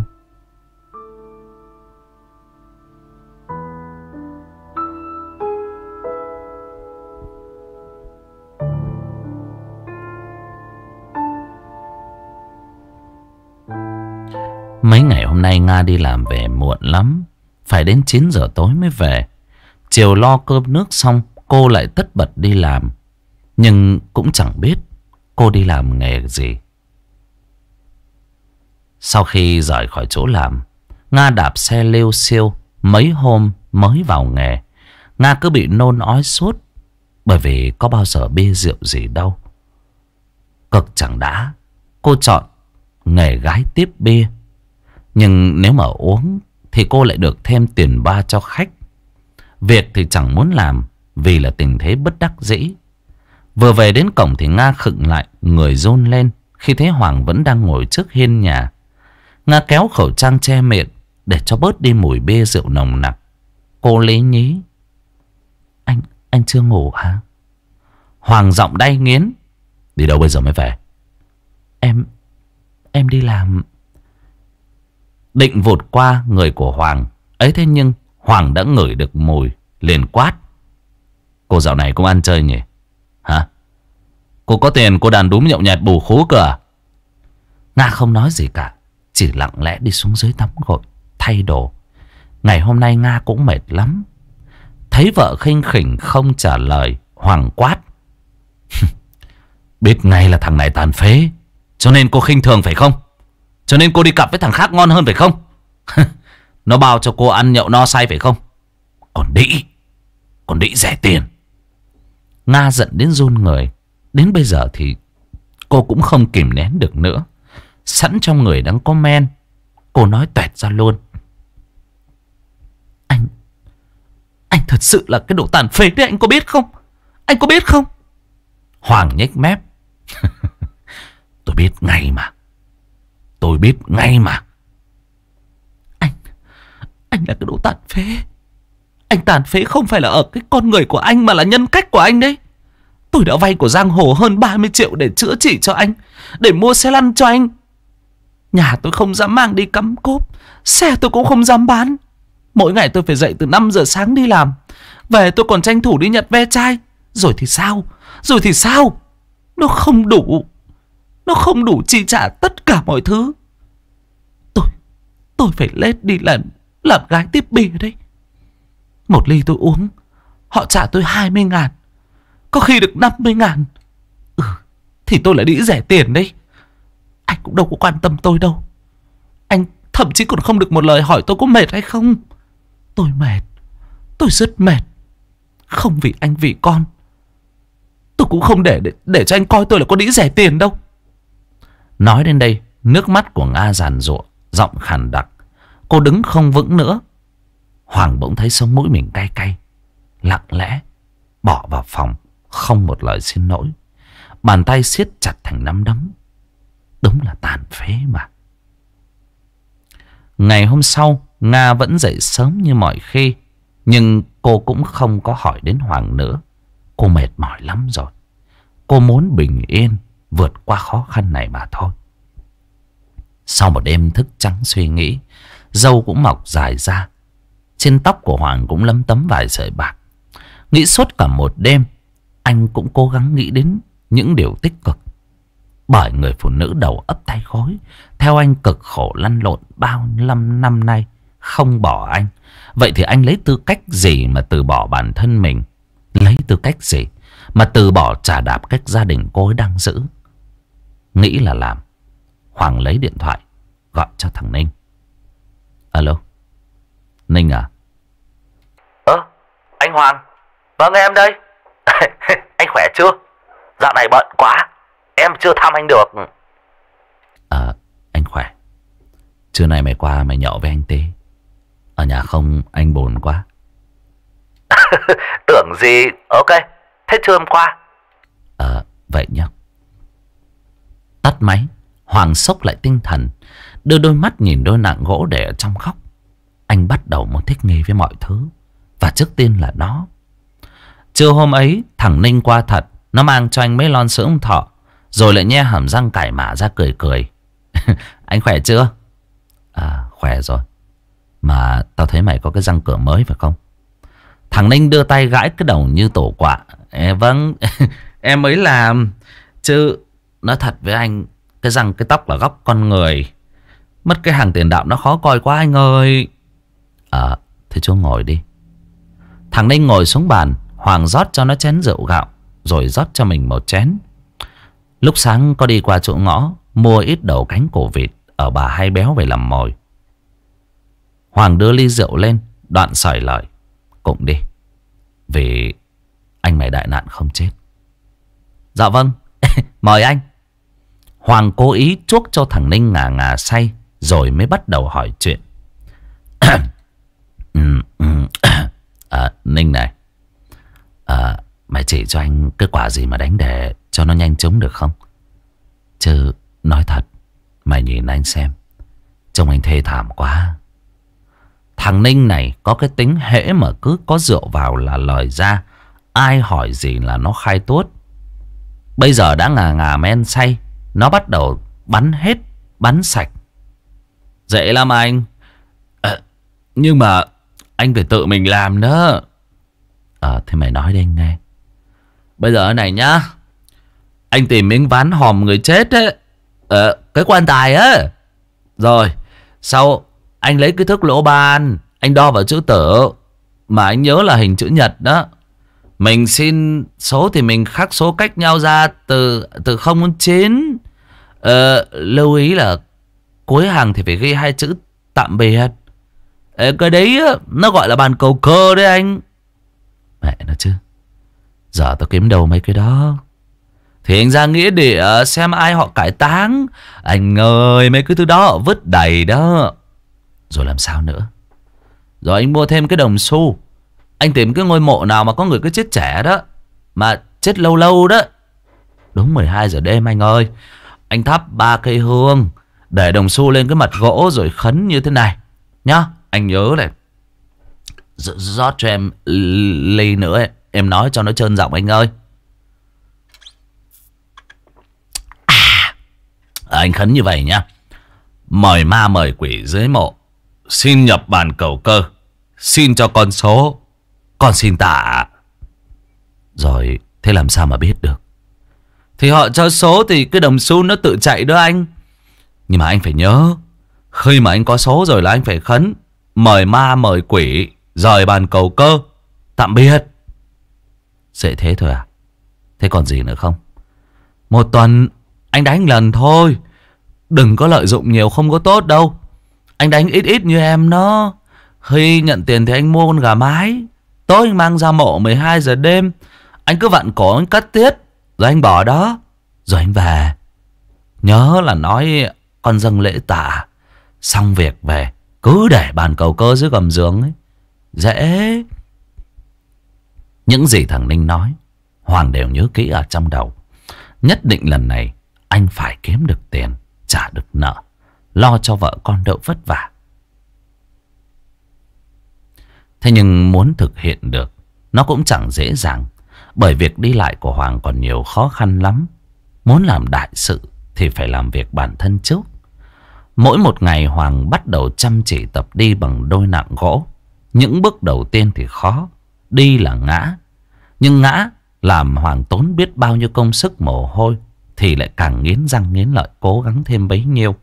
Mấy ngày hôm nay Nga đi làm về muộn lắm, phải đến 9 giờ tối mới về. Chiều lo cơm nước xong, cô lại tất bật đi làm. Nhưng cũng chẳng biết cô đi làm nghề gì. Sau khi rời khỏi chỗ làm, Nga đạp xe liêu xiêu. Mấy hôm mới vào nghề, Nga cứ bị nôn ói suốt, bởi vì có bao giờ bia rượu gì đâu. Cực chẳng đã, cô chọn nghề gái tiếp bia. Nhưng nếu mà uống thì cô lại được thêm tiền ba cho khách. Việc thì chẳng muốn làm vì là tình thế bất đắc dĩ. Vừa về đến cổng thì Nga khựng lại, người run lên khi thấy Hoàng vẫn đang ngồi trước hiên nhà. Nga kéo khẩu trang che miệng để cho bớt đi mùi bia rượu nồng nặc. Cô lý nhí. Anh chưa ngủ hả? Hoàng giọng đay nghiến. Đi đâu bây giờ mới về? Em đi làm. Định vụt qua người của Hoàng ấy, thế nhưng Hoàng đã ngửi được mùi, liền quát. Cô dạo này cũng ăn chơi nhỉ? Hả? Cô có tiền cô đàn đúm nhậu nhẹt bù khú cơ à? Nga không nói gì cả, chỉ lặng lẽ đi xuống dưới tắm gội, thay đồ. Ngày hôm nay Nga cũng mệt lắm. Thấy vợ khinh khỉnh không trả lời, Hoàng quát. Biết ngay là thằng này tàn phế, cho nên cô khinh thường phải không? Cho nên cô đi cặp với thằng khác ngon hơn phải không? Nó bao cho cô ăn nhậu no say phải không? Còn đĩ rẻ tiền. Nga giận đến run người. Đến bây giờ thì cô cũng không kìm nén được nữa. Sẵn trong người đang có men, cô nói toẹt ra luôn. Anh thật sự là cái đồ tàn phế đấy, anh có biết không? Anh có biết không? Hoàng nhếch mép. Tôi biết ngay mà. Anh là cái đồ tàn phế. Anh tàn phế không phải là ở cái con người của anh, mà là nhân cách của anh đấy. Tôi đã vay của giang hồ hơn 30 triệu để chữa trị cho anh, để mua xe lăn cho anh. Nhà tôi không dám mang đi cắm cốp, xe tôi cũng không dám bán. Mỗi ngày tôi phải dậy từ 5 giờ sáng đi làm, về tôi còn tranh thủ đi nhặt ve chai. Rồi thì sao? Nó không đủ chi trả tất cả mọi thứ. Tôi phải lết đi làm gái tiếp bia đấy. Một ly tôi uống, họ trả tôi 20.000, có khi được 50.000. Thì tôi lại đĩ rẻ tiền đấy. Anh cũng đâu có quan tâm tôi đâu. Anh thậm chí còn không được một lời hỏi tôi có mệt hay không. Tôi mệt, tôi rất mệt. Không vì anh vì con. Tôi cũng không để cho anh coi tôi là có đĩ rẻ tiền đâu. Nói đến đây, nước mắt của Nga giàn giụa, giọng khàn đặc. Cô đứng không vững nữa. Hoàng bỗng thấy sống mũi mình cay cay, lặng lẽ bỏ vào phòng, không một lời xin lỗi. Bàn tay siết chặt thành nắm đấm. Đúng là tàn phế mà. Ngày hôm sau, Nga vẫn dậy sớm như mọi khi. Nhưng cô cũng không có hỏi đến Hoàng nữa. Cô mệt mỏi lắm rồi. Cô muốn bình yên vượt qua khó khăn này mà thôi. Sau một đêm thức trắng suy nghĩ, râu cũng mọc dài ra. Trên tóc của Hoàng cũng lấm tấm vài sợi bạc. Nghĩ suốt cả một đêm, anh cũng cố gắng nghĩ đến những điều tích cực. Bởi người phụ nữ đầu ấp tay gối theo anh cực khổ lăn lộn bao năm nay không bỏ anh. Vậy thì anh lấy tư cách gì mà từ bỏ bản thân mình? Lấy tư cách gì mà từ bỏ trà đạp cách gia đình cô ấy đang giữ? Nghĩ là làm, Hoàng lấy điện thoại gọi cho thằng Ninh. Alo, Ninh à? Anh Hoàng. Vâng, em đây. Anh khỏe chưa? Dạo này bận quá, em chưa thăm anh được. Anh khỏe. Trưa nay mày qua mày nhậu với anh Tê. Ở nhà không, anh buồn quá. Tưởng gì. Ok, thế trưa hôm qua. Vậy nhá. Tắt máy, Hoàng xốc lại tinh thần, đưa đôi mắt nhìn đôi nạng gỗ để ở trong góc. Anh bắt đầu muốn thích nghi với mọi thứ. Và trước tiên là nó. Trưa hôm ấy, thằng Ninh qua thật. Nó mang cho anh mấy lon sữa ông Thọ, rồi lại nhe hàm răng cải mả ra cười cười. Anh khỏe chưa? Khỏe rồi. Mà tao thấy mày có cái răng cửa mới phải không? Thằng Ninh đưa tay gãi cái đầu như tổ quạ. Vâng, em mới làm. Chứ nói thật với anh, cái răng cái tóc là góc con người. Mất cái hàng tiền đạo nó khó coi quá anh ơi. Thế chú ngồi đi. Thằng Ninh ngồi xuống bàn. Hoàng rót cho nó chén rượu gạo, rồi rót cho mình một chén. Lúc sáng có đi qua chỗ ngõ mua ít đầu cánh cổ vịt ở bà Hai Béo về làm mồi. Hoàng đưa ly rượu lên, đoạn sỏi lời. Cũng đi, vì anh mày đại nạn không chết. Dạ vâng. Mời anh. Hoàng cố ý chuốc cho thằng Ninh ngà ngà say, rồi mới bắt đầu hỏi chuyện. Ninh này, mày chỉ cho anh cái quả gì mà đánh để cho nó nhanh trúng được không? Chứ nói thật, mày nhìn anh xem, trông anh thê thảm quá. Thằng Ninh này có cái tính hễ mà cứ có rượu vào là lời ra. Ai hỏi gì là nó khai tuốt. Bây giờ đã ngà ngà men say, nó bắt đầu bắn hết, bắn sạch. Dễ lắm anh. Nhưng mà anh phải tự mình làm đó. Thế mày nói đi anh nghe. Bây giờ này nhá, anh tìm miếng ván hòm người chết ấy, cái quan tài á. Rồi sau anh lấy cái thước lỗ ban, anh đo vào chữ tử, mà anh nhớ là hình chữ nhật đó. Mình xin số thì mình khắc số cách nhau ra từ 0 đến 9. Lưu ý là cuối hàng thì phải ghi 2 chữ tạm biệt. Cái đấy nó gọi là bàn cầu cơ đấy anh. Mẹ nó chứ, giờ tao kiếm đâu mấy cái đó. Thì anh ra nghĩa địa xem ai họ cải táng. Anh ơi, mấy cái thứ đó họ vứt đầy đó. Rồi làm sao nữa? Rồi anh mua thêm cái đồng xu. Anh tìm cái ngôi mộ nào mà có người cứ chết trẻ đó, mà chết lâu lâu đó. Đúng 12 giờ đêm anh ơi, anh thắp 3 cây hương, để đồng xu lên cái mặt gỗ rồi khấn như thế này nhá. Anh nhớ này, rót cho em ly nữa ấy. Em nói cho nó trơn giọng anh ơi. Anh khấn như vậy nhá. Mời ma mời quỷ dưới mộ, xin nhập bàn cầu cơ, xin cho con số, con xin tạ. Rồi thế làm sao mà biết được? Thì họ cho số thì cái đồng xu nó tự chạy đó anh. Nhưng mà anh phải nhớ, khi mà anh có số rồi là anh phải khấn mời ma mời quỷ, rời bàn cầu cơ, tạm biệt. Dễ thế thôi à? Thế còn gì nữa không? Một tuần anh đánh lần thôi, đừng có lợi dụng nhiều không có tốt đâu. Anh đánh ít ít như em nó. Khi nhận tiền thì anh mua con gà mái, tối anh mang ra mộ 12 giờ đêm. Anh cứ vặn cổ anh cắt tiết, rồi anh bỏ đó, rồi anh về. Nhớ là nói con dâng lễ tạ, xong việc về cứ để bàn cầu cơ dưới gầm giường ấy. Dễ. Những gì thằng Ninh nói Hoàng đều nhớ kỹ ở trong đầu. Nhất định lần này anh phải kiếm được tiền, trả được nợ, lo cho vợ con đỡ vất vả. Thế nhưng muốn thực hiện được nó cũng chẳng dễ dàng, bởi việc đi lại của Hoàng còn nhiều khó khăn lắm. Muốn làm đại sự thì phải làm việc bản thân trước. Mỗi một ngày Hoàng bắt đầu chăm chỉ tập đi bằng đôi nặng gỗ. Những bước đầu tiên thì khó, đi là ngã. Nhưng ngã làm Hoàng tốn biết bao nhiêu công sức mồ hôi, thì lại càng nghiến răng nghiến lợi cố gắng thêm bấy nhiêu.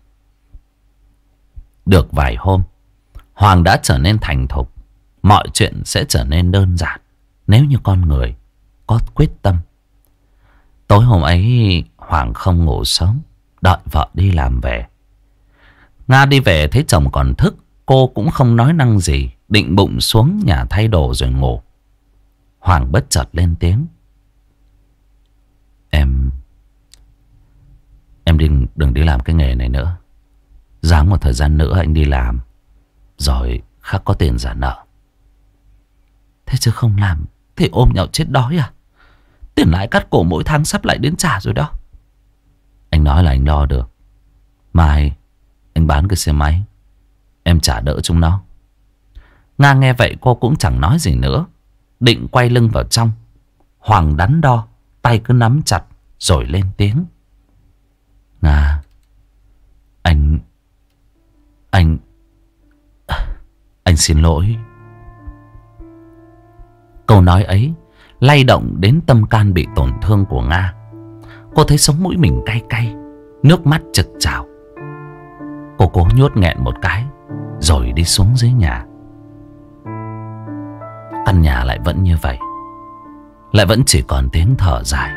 Được vài hôm, Hoàng đã trở nên thành thục. Mọi chuyện sẽ trở nên đơn giản nếu như con người có quyết tâm. Tối hôm ấy Hoàng không ngủ sớm, đợi vợ đi làm về. Nga đi về thấy chồng còn thức, cô cũng không nói năng gì, định bụng xuống nhà thay đồ rồi ngủ. Hoàng bất chợt lên tiếng. Em đừng đi làm cái nghề này nữa. Ráng một thời gian nữa anh đi làm, rồi khắc có tiền trả nợ. Thế chứ không làm thì ôm nhau chết đói à? Tiền lãi cắt cổ mỗi tháng sắp lại đến trả rồi đó. Anh nói là anh lo được. Mai anh bán cái xe máy, em trả đỡ chúng nó. Nga nghe vậy cô cũng chẳng nói gì nữa, định quay lưng vào trong. Hoàng đắn đo, tay cứ nắm chặt rồi lên tiếng. Nga, anh xin lỗi. Câu nói ấy lay động đến tâm can bị tổn thương của Nga. Cô thấy sống mũi mình cay cay, nước mắt trực trào. Cô cố nhốt nghẹn một cái rồi đi xuống dưới nhà. Căn nhà lại vẫn như vậy, lại vẫn chỉ còn tiếng thở dài.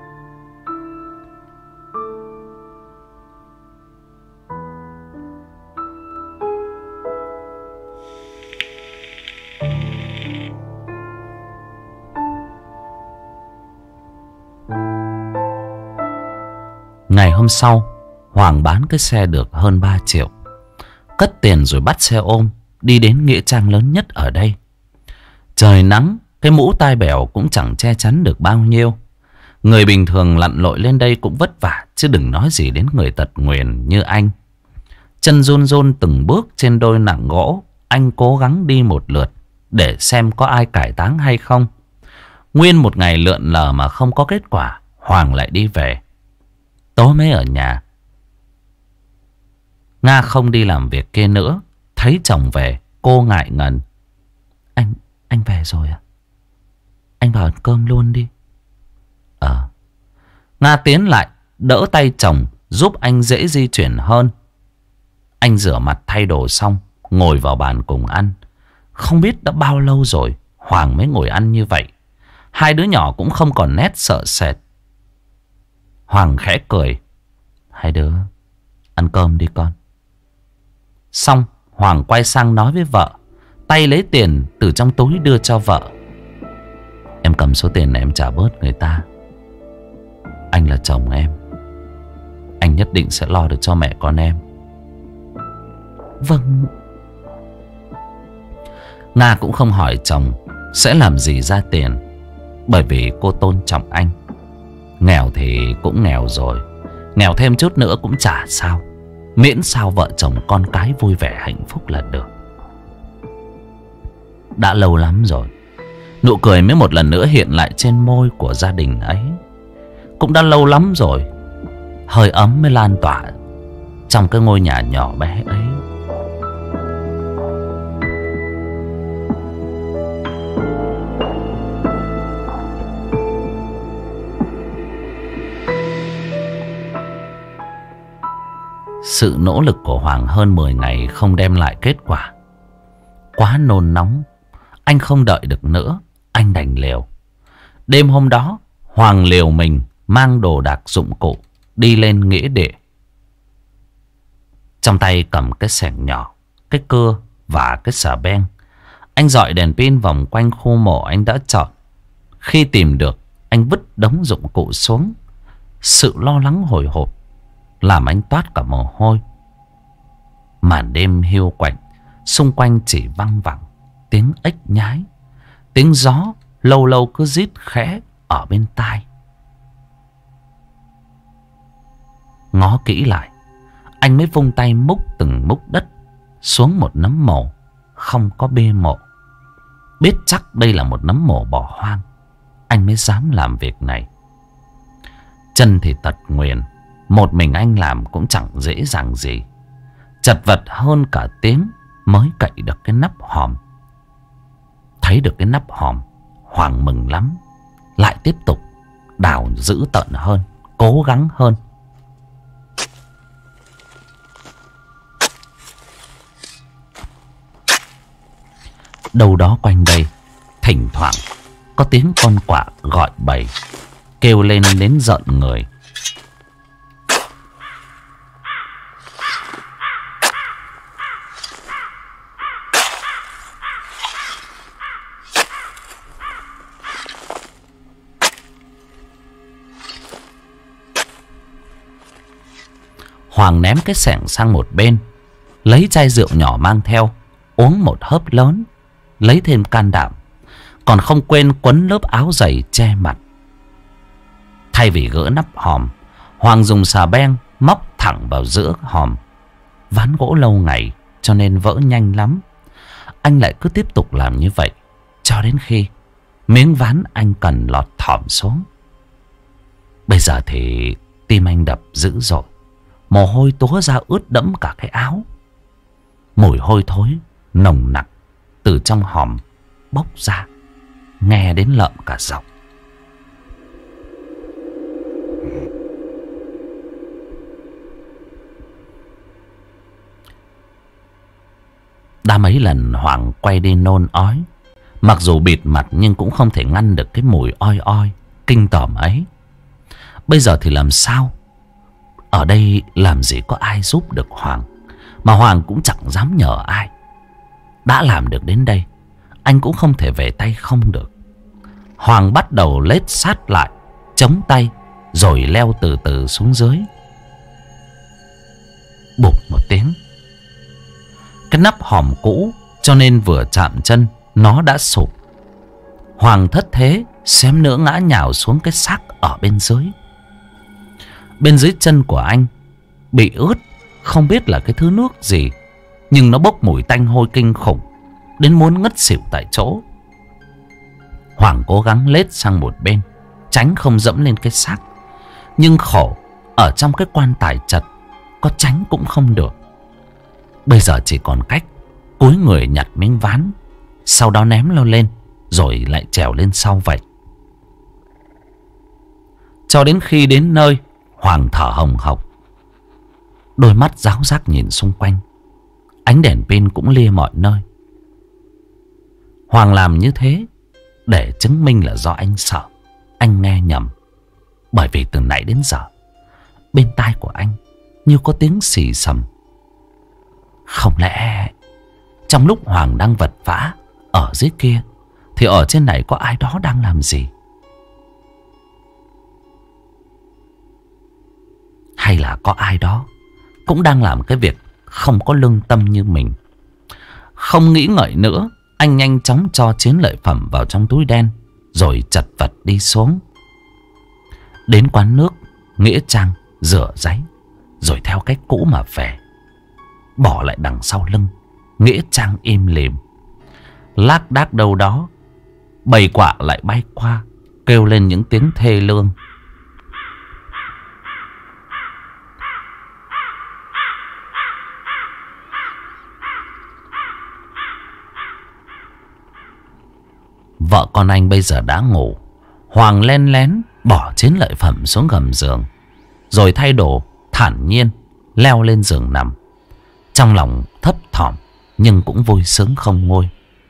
Ngày hôm sau, Hoàng bán cái xe được hơn 3 triệu. Cất tiền rồi bắt xe ôm đi đến nghĩa trang lớn nhất ở đây. Trời nắng, cái mũ tai bèo cũng chẳng che chắn được bao nhiêu. Người bình thường lặn lội lên đây cũng vất vả, chứ đừng nói gì đến người tật nguyền như anh. Chân run run từng bước trên đôi nặng gỗ, anh cố gắng đi một lượt để xem có ai cải táng hay không. Nguyên một ngày lượn lờ mà không có kết quả, Hoàng lại đi về. Tối mới ở nhà. Nga không đi làm việc kia nữa. Thấy chồng về, cô ngại ngần. Anh về rồi à? Anh vào ăn cơm luôn đi. Nga tiến lại đỡ tay chồng, giúp anh dễ di chuyển hơn. Anh rửa mặt thay đồ xong, ngồi vào bàn cùng ăn. Không biết đã bao lâu rồi Hoàng mới ngồi ăn như vậy. Hai đứa nhỏ cũng không còn nét sợ sệt. Hoàng khẽ cười. Hai đứa ăn cơm đi con. Xong Hoàng quay sang nói với vợ, tay lấy tiền từ trong túi đưa cho vợ. Em cầm số tiền này em trả bớt người ta. Anh là chồng em, anh nhất định sẽ lo được cho mẹ con em. Vâng. Nga cũng không hỏi chồng sẽ làm gì ra tiền, bởi vì cô tôn trọng anh. Nghèo thì cũng nghèo rồi, nghèo thêm chút nữa cũng chả sao, miễn sao vợ chồng con cái vui vẻ hạnh phúc là được. Đã lâu lắm rồi nụ cười mới một lần nữa hiện lại trên môi của gia đình ấy. Cũng đã lâu lắm rồi hơi ấm mới lan tỏa trong cái ngôi nhà nhỏ bé ấy. Sự nỗ lực của Hoàng hơn 10 ngày không đem lại kết quả. Quá nôn nóng, anh không đợi được nữa, anh đành liều. Đêm hôm đó Hoàng liều mình mang đồ đạc dụng cụ đi lên nghĩa địa. Trong tay cầm cái xẻng nhỏ, cái cưa và cái xà beng. Anh dọi đèn pin vòng quanh khu mộ anh đã chọn. Khi tìm được, anh vứt đống dụng cụ xuống. Sự lo lắng hồi hộp làm anh toát cả mồ hôi. Màn đêm hiu quạnh, xung quanh chỉ văng vẳng tiếng ếch nhái, tiếng gió lâu lâu cứ rít khẽ ở bên tai. Ngó kỹ lại, anh mới vung tay múc từng múc đất xuống một nấm mồ không có bê mộ. Biết chắc đây là một nấm mồ bỏ hoang, anh mới dám làm việc này. Chân thì tật nguyền, một mình anh làm cũng chẳng dễ dàng gì. Chật vật hơn cả tiếng mới cậy được cái nắp hòm. Thấy được cái nắp hòm, Hoàng mừng lắm, lại tiếp tục đào dữ tợn hơn, cố gắng hơn. Đâu đó quanh đây, thỉnh thoảng có tiếng con quạ gọi bầy, kêu lên đến rợn người. Hoàng ném cái xẻng sang một bên, lấy chai rượu nhỏ mang theo, uống một hớp lớn, lấy thêm can đảm, còn không quên quấn lớp áo dày che mặt. Thay vì gỡ nắp hòm, Hoàng dùng xà beng móc thẳng vào giữa hòm. Ván gỗ lâu ngày cho nên vỡ nhanh lắm. Anh lại cứ tiếp tục làm như vậy cho đến khi miếng ván anh cần lọt thỏm xuống. Bây giờ thì tim anh đập dữ dội, mồ hôi túa ra ướt đẫm cả cái áo. Mùi hôi thối nồng nặc từ trong hòm bốc ra, nghe đến lợm cả giọng. Đã mấy lần Hoàng quay đi nôn ói, mặc dù bịt mặt nhưng cũng không thể ngăn được cái mùi oi oi kinh tởm ấy. Bây giờ thì làm sao? Ở đây làm gì có ai giúp được Hoàng, mà Hoàng cũng chẳng dám nhờ ai. Đã làm được đến đây, anh cũng không thể về tay không được. Hoàng bắt đầu lết sát lại, chống tay, rồi leo từ từ xuống dưới. Bụp một tiếng, cái nắp hòm cũ cho nên vừa chạm chân nó đã sụp. Hoàng thất thế xém nữa ngã nhào xuống cái xác ở bên dưới. Bên dưới chân của anh bị ướt, không biết là cái thứ nước gì, nhưng nó bốc mùi tanh hôi kinh khủng, đến muốn ngất xỉu tại chỗ. Hoàng cố gắng lết sang một bên, tránh không dẫm lên cái xác. Nhưng khổ, ở trong cái quan tài chật, có tránh cũng không được. Bây giờ chỉ còn cách cúi người nhặt miếng ván, sau đó ném nó lên, rồi lại trèo lên sau vậy. Cho đến khi đến nơi, Hoàng thở hồng hộc, đôi mắt ráo rác nhìn xung quanh. Ánh đèn pin cũng lia mọi nơi. Hoàng làm như thế để chứng minh là do anh sợ anh nghe nhầm. Bởi vì từ nãy đến giờ, bên tai của anh như có tiếng xì xầm. Không lẽ trong lúc Hoàng đang vật vã ở dưới kia, thì ở trên này có ai đó đang làm gì? Hay là có ai đó cũng đang làm cái việc không có lương tâm như mình? Không nghĩ ngợi nữa, anh nhanh chóng cho chiến lợi phẩm vào trong túi đen, rồi chật vật đi xuống. Đến quán nước nghĩa trang rửa ráy, rồi theo cách cũ mà về. Bỏ lại đằng sau lưng nghĩa trang im lìm. Lác đác đâu đó, bầy quạ lại bay qua, kêu lên những tiếng thê lương. Vợ con anh bây giờ đã ngủ. Hoàng len lén bỏ chiến lợi phẩm xuống gầm giường, rồi thay đồ thản nhiên leo lên giường nằm. Trong lòng thấp thỏm nhưng cũng vui sướng không nguôi.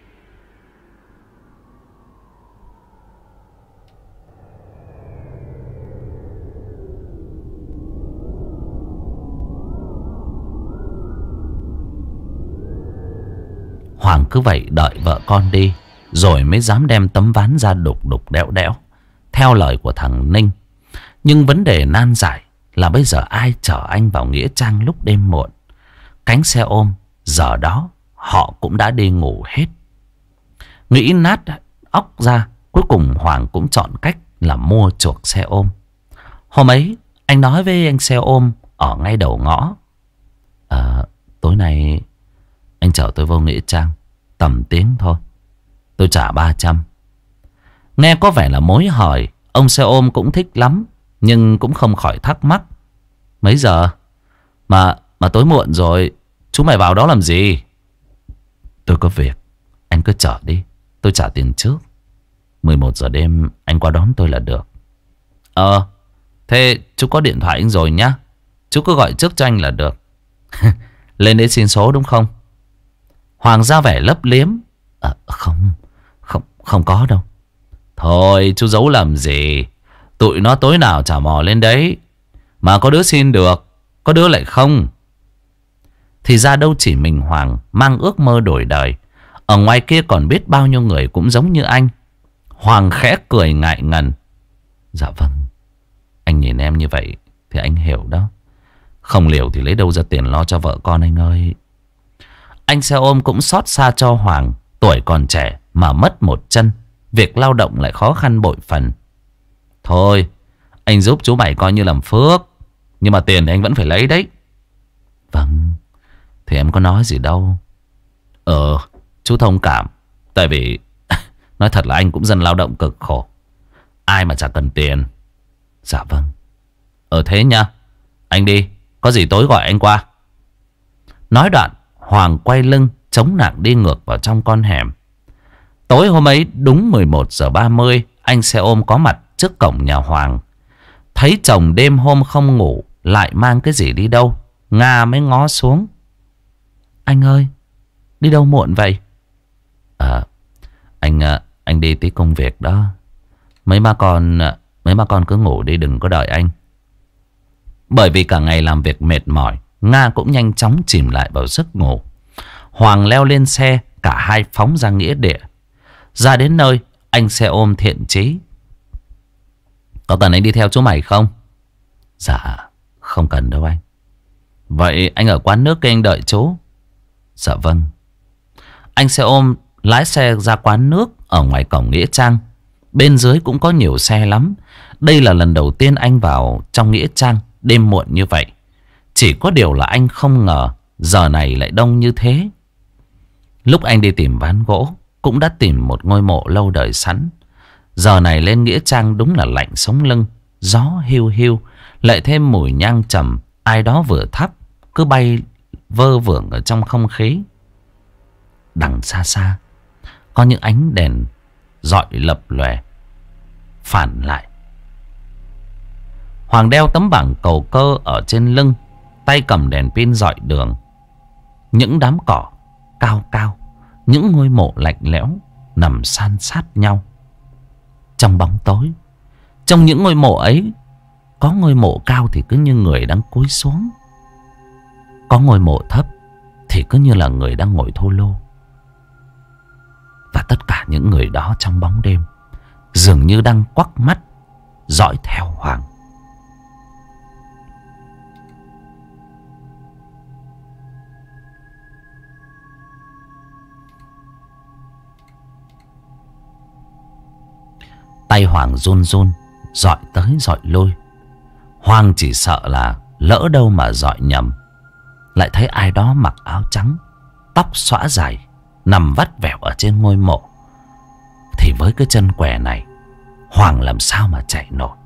Hoàng cứ vậy đợi vợ con đi, rồi mới dám đem tấm ván ra đục đục đẽo đẽo theo lời của thằng Ninh. Nhưng vấn đề nan giải là bây giờ ai chở anh vào nghĩa trang lúc đêm muộn? Cánh xe ôm giờ đó họ cũng đã đi ngủ hết. Nghĩ nát óc ra, Cuối cùng Hoàng cũng chọn cách là mua chuộc xe ôm. Hôm ấy anh nói với anh xe ôm ở ngay đầu ngõ: tối nay anh chở tôi vô Nghĩa Trang tầm tiếng thôi, tôi trả 300. Nghe có vẻ là mối hời. Ông xe ôm cũng thích lắm, nhưng cũng không khỏi thắc mắc: mấy giờ? Mà tối muộn rồi, chú mày vào đó làm gì? Tôi có việc, anh cứ chở đi, tôi trả tiền trước. 11 giờ đêm anh qua đón tôi là được. Thế chú có điện thoại anh rồi nhá, chú cứ gọi trước cho anh là được. Lên đấy xin số đúng không? Hoàng ra vẻ lấp liếm: Không có đâu. Thôi chú giấu làm gì, tụi nó tối nào chả mò lên đấy. Mà có đứa xin được, có đứa lại không. Thì ra đâu chỉ mình Hoàng mang ước mơ đổi đời. Ở ngoài kia còn biết bao nhiêu người cũng giống như anh. Hoàng khẽ cười ngại ngần: dạ vâng, anh nhìn em như vậy thì anh hiểu đó. Không liều thì lấy đâu ra tiền lo cho vợ con anh ơi. Anh xe ôm cũng xót xa cho Hoàng. Tuổi còn trẻ mà mất một chân, việc lao động lại khó khăn bội phần. Thôi anh giúp chú mày coi như làm phước, nhưng mà tiền thì anh vẫn phải lấy đấy. Vâng, thì em có nói gì đâu. Chú thông cảm. Tại vì nói thật là anh cũng dân lao động cực khổ, ai mà chả cần tiền. Dạ vâng. Thế nhá, anh đi, có gì tối gọi anh qua. Nói đoạn Hoàng quay lưng chống nặng đi ngược vào trong con hẻm. Tối hôm ấy đúng 11 giờ 30, anh xe ôm có mặt trước cổng nhà Hoàng. Thấy chồng đêm hôm không ngủ, lại mang cái gì đi đâu, Nga mới ngó xuống: anh ơi, đi đâu muộn vậy? Anh đi tí công việc đó. Mấy má con cứ ngủ đi, đừng có đợi anh. Bởi vì cả ngày làm việc mệt mỏi, Nga cũng nhanh chóng chìm lại vào giấc ngủ. Hoàng leo lên xe, cả hai phóng ra nghĩa địa. Ra đến nơi, anh xe ôm thiện chí: có cần anh đi theo chú mày không? Dạ không cần đâu anh. Vậy anh ở quán nước kia anh đợi chú. Dạ vâng. Anh xe ôm lái xe ra quán nước ở ngoài cổng nghĩa trang. Bên dưới cũng có nhiều xe lắm. Đây là lần đầu tiên anh vào trong nghĩa trang đêm muộn như vậy. Chỉ có điều là anh không ngờ giờ này lại đông như thế. Lúc anh đi tìm ván gỗ, cũng đã tìm một ngôi mộ lâu đời sẵn. Giờ này lên nghĩa trang đúng là lạnh sống lưng. Gió hiu hiu, lại thêm mùi nhang trầm ai đó vừa thắp cứ bay vơ vưởng ở trong không khí. Đằng xa xa có những ánh đèn rọi lập lòe phản lại. Hoàng đeo tấm bảng cầu cơ ở trên lưng, tay cầm đèn pin rọi đường. Những đám cỏ cao cao, những ngôi mộ lạnh lẽo nằm san sát nhau trong bóng tối. Trong những ngôi mộ ấy, có ngôi mộ cao thì cứ như người đang cúi xuống, có ngôi mộ thấp thì cứ như là người đang ngồi thô lô. Và tất cả những người đó trong bóng đêm dường như đang quắc mắt dõi theo Hoàng. Tay Hoàng run run, dọi tới dọi lui. Hoàng chỉ sợ là lỡ đâu mà dọi nhầm, lại thấy ai đó mặc áo trắng, tóc xõa dài, nằm vắt vẻo ở trên ngôi mộ. Thì với cái chân què này, Hoàng làm sao mà chạy nổi.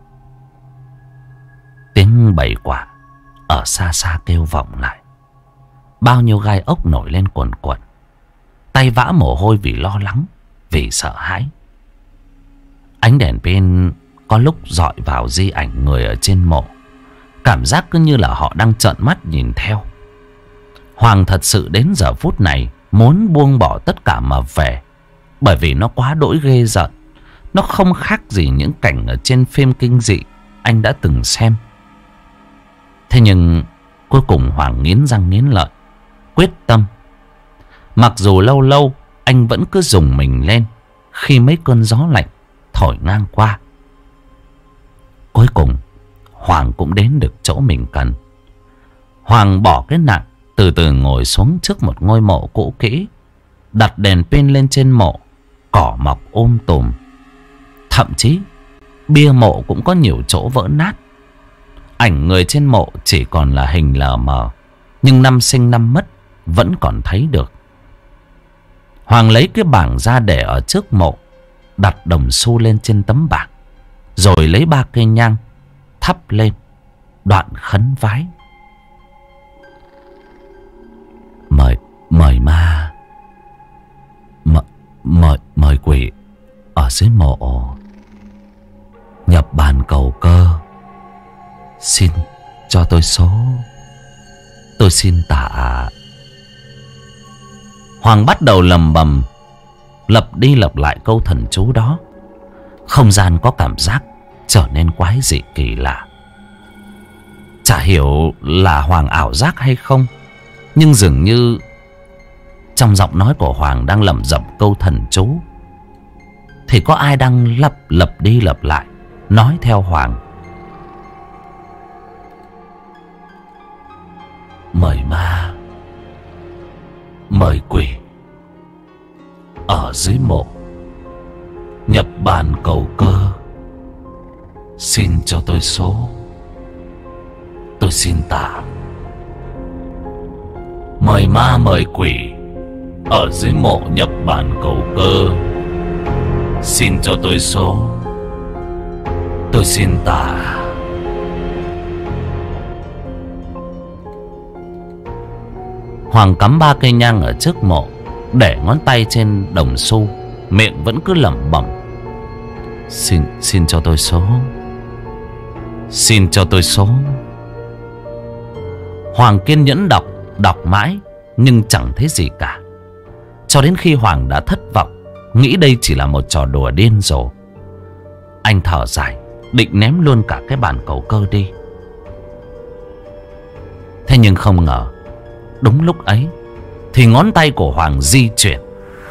Tiếng bầy quả ở xa xa kêu vọng lại. Bao nhiêu gai ốc nổi lên cuồn cuộn. Tay vã mồ hôi vì lo lắng, vì sợ hãi. Ánh đèn pin có lúc dọi vào di ảnh người ở trên mộ. Cảm giác cứ như là họ đang trợn mắt nhìn theo. Hoàng thật sự đến giờ phút này muốn buông bỏ tất cả mà về. Bởi vì nó quá đỗi ghê rợn. Nó không khác gì những cảnh ở trên phim kinh dị anh đã từng xem. Thế nhưng cuối cùng Hoàng nghiến răng nghiến lợi, quyết tâm. Mặc dù lâu lâu anh vẫn cứ rùng mình lên khi mấy cơn gió lạnh thổi ngang qua. Cuối cùng Hoàng cũng đến được chỗ mình cần. Hoàng bỏ cái nặng, từ từ ngồi xuống trước một ngôi mộ cũ kỹ, đặt đèn pin lên trên mộ. Cỏ mọc tùm. Thậm chí bia mộ cũng có nhiều chỗ vỡ nát. Ảnh người trên mộ chỉ còn là hình lờ mờ, nhưng năm sinh năm mất vẫn còn thấy được. Hoàng lấy cái bảng ra để ở trước mộ, đặt đồng xu lên trên tấm bảng, rồi lấy 3 cây nhang thắp lên, đoạn khấn vái. Mời ma, mời quỷ ở dưới mộ nhập bàn cầu cơ. Xin cho tôi số, tôi xin tạ. Hoàng bắt đầu lầm bầm, lặp đi lặp lại câu thần chú đó. Không gian có cảm giác trở nên quái dị kỳ lạ. Chả hiểu là Hoàng ảo giác hay không, nhưng dường như trong giọng nói của Hoàng đang lẩm bẩm câu thần chú thì có ai đang lặp đi lặp lại nói theo Hoàng. Mời ma, mời quỷ ở dưới mộ nhập bàn cầu cơ. Xin cho tôi số, tôi xin tạ. Mời ma mời quỷ ở dưới mộ nhập bàn cầu cơ. Xin cho tôi số, tôi xin tạ. Hoàng cắm 3 cây nhang ở trước mộ, để ngón tay trên đồng xu, miệng vẫn cứ lẩm bẩm. Xin cho tôi số, xin cho tôi số. Hoàng kiên nhẫn đọc mãi nhưng chẳng thấy gì cả. Cho đến khi Hoàng đã thất vọng, nghĩ đây chỉ là một trò đùa điên rồ, anh thở dài định ném luôn cả cái bàn cầu cơ đi. Thế nhưng không ngờ, đúng lúc ấy thì ngón tay của Hoàng di chuyển.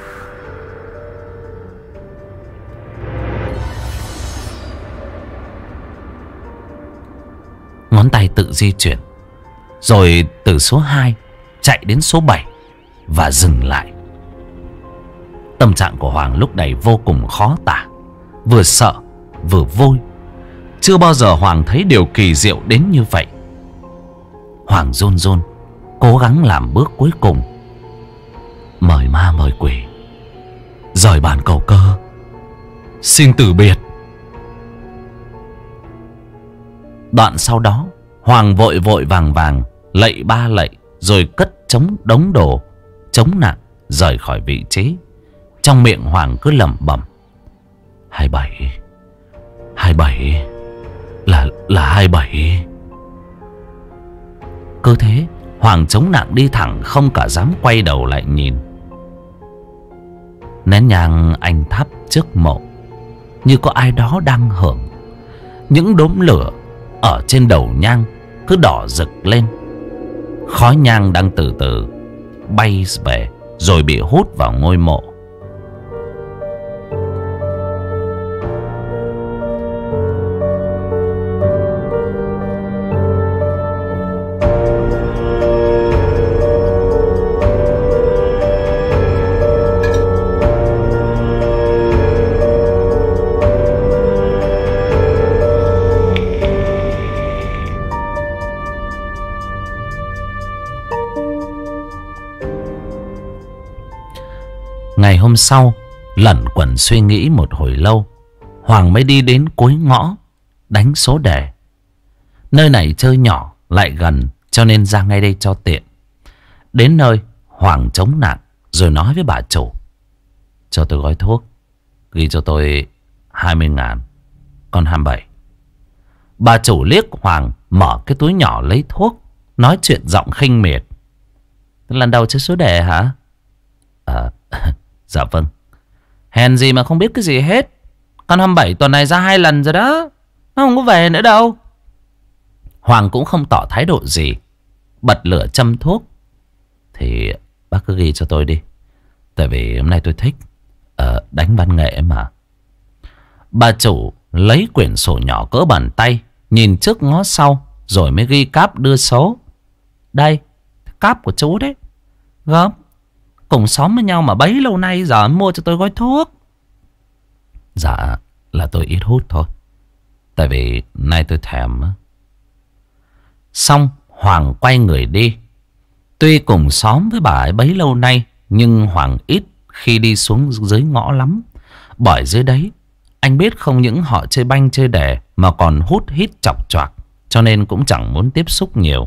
Ngón tay tự di chuyển, rồi từ số 2 chạy đến số 7 và dừng lại. Tâm trạng của Hoàng lúc này vô cùng khó tả, vừa sợ vừa vui. Chưa bao giờ Hoàng thấy điều kỳ diệu đến như vậy. Hoàng run run cố gắng làm bước cuối cùng. Mời ma mời quỷ rời bàn cầu cơ, xin từ biệt. Đoạn sau đó Hoàng vội vội vàng vàng lạy 3 lạy, rồi cất trống đống đồ chống nạn rời khỏi vị trí. Trong miệng Hoàng cứ lẩm bẩm: 27, 27, là 27. Cứ thế Hoàng chống nặng đi thẳng, không cả dám quay đầu lại nhìn. Nén nhang anh thắp trước mộ như có ai đó đang hưởng. Những đốm lửa ở trên đầu nhang cứ đỏ rực lên. Khói nhang đang từ từ bay về, rồi bị hút vào ngôi mộ. Ngày hôm sau, lẩn quẩn suy nghĩ một hồi lâu, Hoàng mới đi đến cuối ngõ đánh số đề. Nơi này chơi nhỏ lại gần, cho nên ra ngay đây cho tiện. Đến nơi, Hoàng chống nạn rồi nói với bà chủ: cho tôi gói thuốc, ghi cho tôi 20.000, còn 27. Bà chủ liếc Hoàng, mở cái túi nhỏ lấy thuốc, nói chuyện giọng khinh miệt: lần đầu chơi số đề hả? Dạ vâng. Hèn gì mà không biết cái gì hết. Con 27 tuần này ra 2 lần rồi đó, nó không có về nữa đâu. Hoàng cũng không tỏ thái độ gì, bật lửa châm thuốc. Thì bác cứ ghi cho tôi đi, tại vì hôm nay tôi thích đánh văn nghệ mà. Bà chủ lấy quyển sổ nhỏ cỡ bàn tay, nhìn trước ngó sau, rồi mới ghi cáp đưa số. Đây, cáp của chú đấy. Gớm, cùng xóm với nhau mà bấy lâu nay, giờ mua cho tôi gói thuốc. Dạ, là tôi ít hút thôi. Tại vì nay tôi thèm á. Xong Hoàng quay người đi. Tuy cùng xóm với bà ấy bấy lâu nay, nhưng Hoàng ít khi đi xuống dưới ngõ lắm. Bởi dưới đấy anh biết không những họ chơi banh chơi đè mà còn hút hít chọc choạc, cho nên cũng chẳng muốn tiếp xúc nhiều.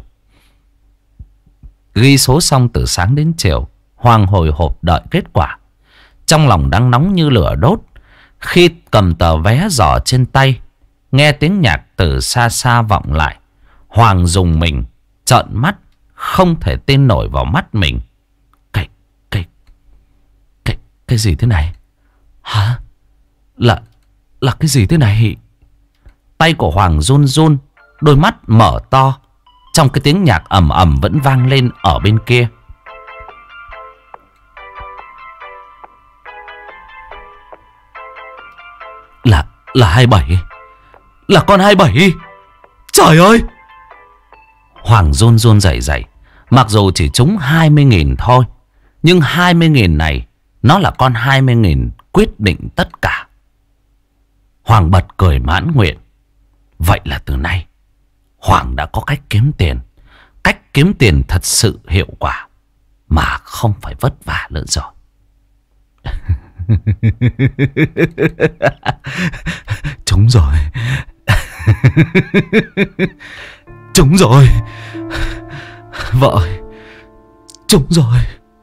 Ghi số xong từ sáng đến chiều, Hoàng hồi hộp đợi kết quả. Trong lòng đang nóng như lửa đốt. Khi cầm tờ vé giỏ trên tay, nghe tiếng nhạc từ xa xa vọng lại, Hoàng rùng mình, trợn mắt, không thể tin nổi vào mắt mình. Cái gì thế này? Hả? Là cái gì thế này? Tay của Hoàng run run, đôi mắt mở to, trong cái tiếng nhạc ầm ầm vẫn vang lên ở bên kia. Là 27. Là con 27. Trời ơi! Hoàng run run rẩy rẩy. Mặc dù chỉ trúng 20.000 thôi, nhưng 20.000 này nó là con 20.000 quyết định tất cả. Hoàng bật cười mãn nguyện. Vậy là từ nay Hoàng đã có cách kiếm tiền. Cách kiếm tiền thật sự hiệu quả, mà không phải vất vả nữa rồi. Trúng rồi. Trúng rồi. Vợ ơi, trúng rồi.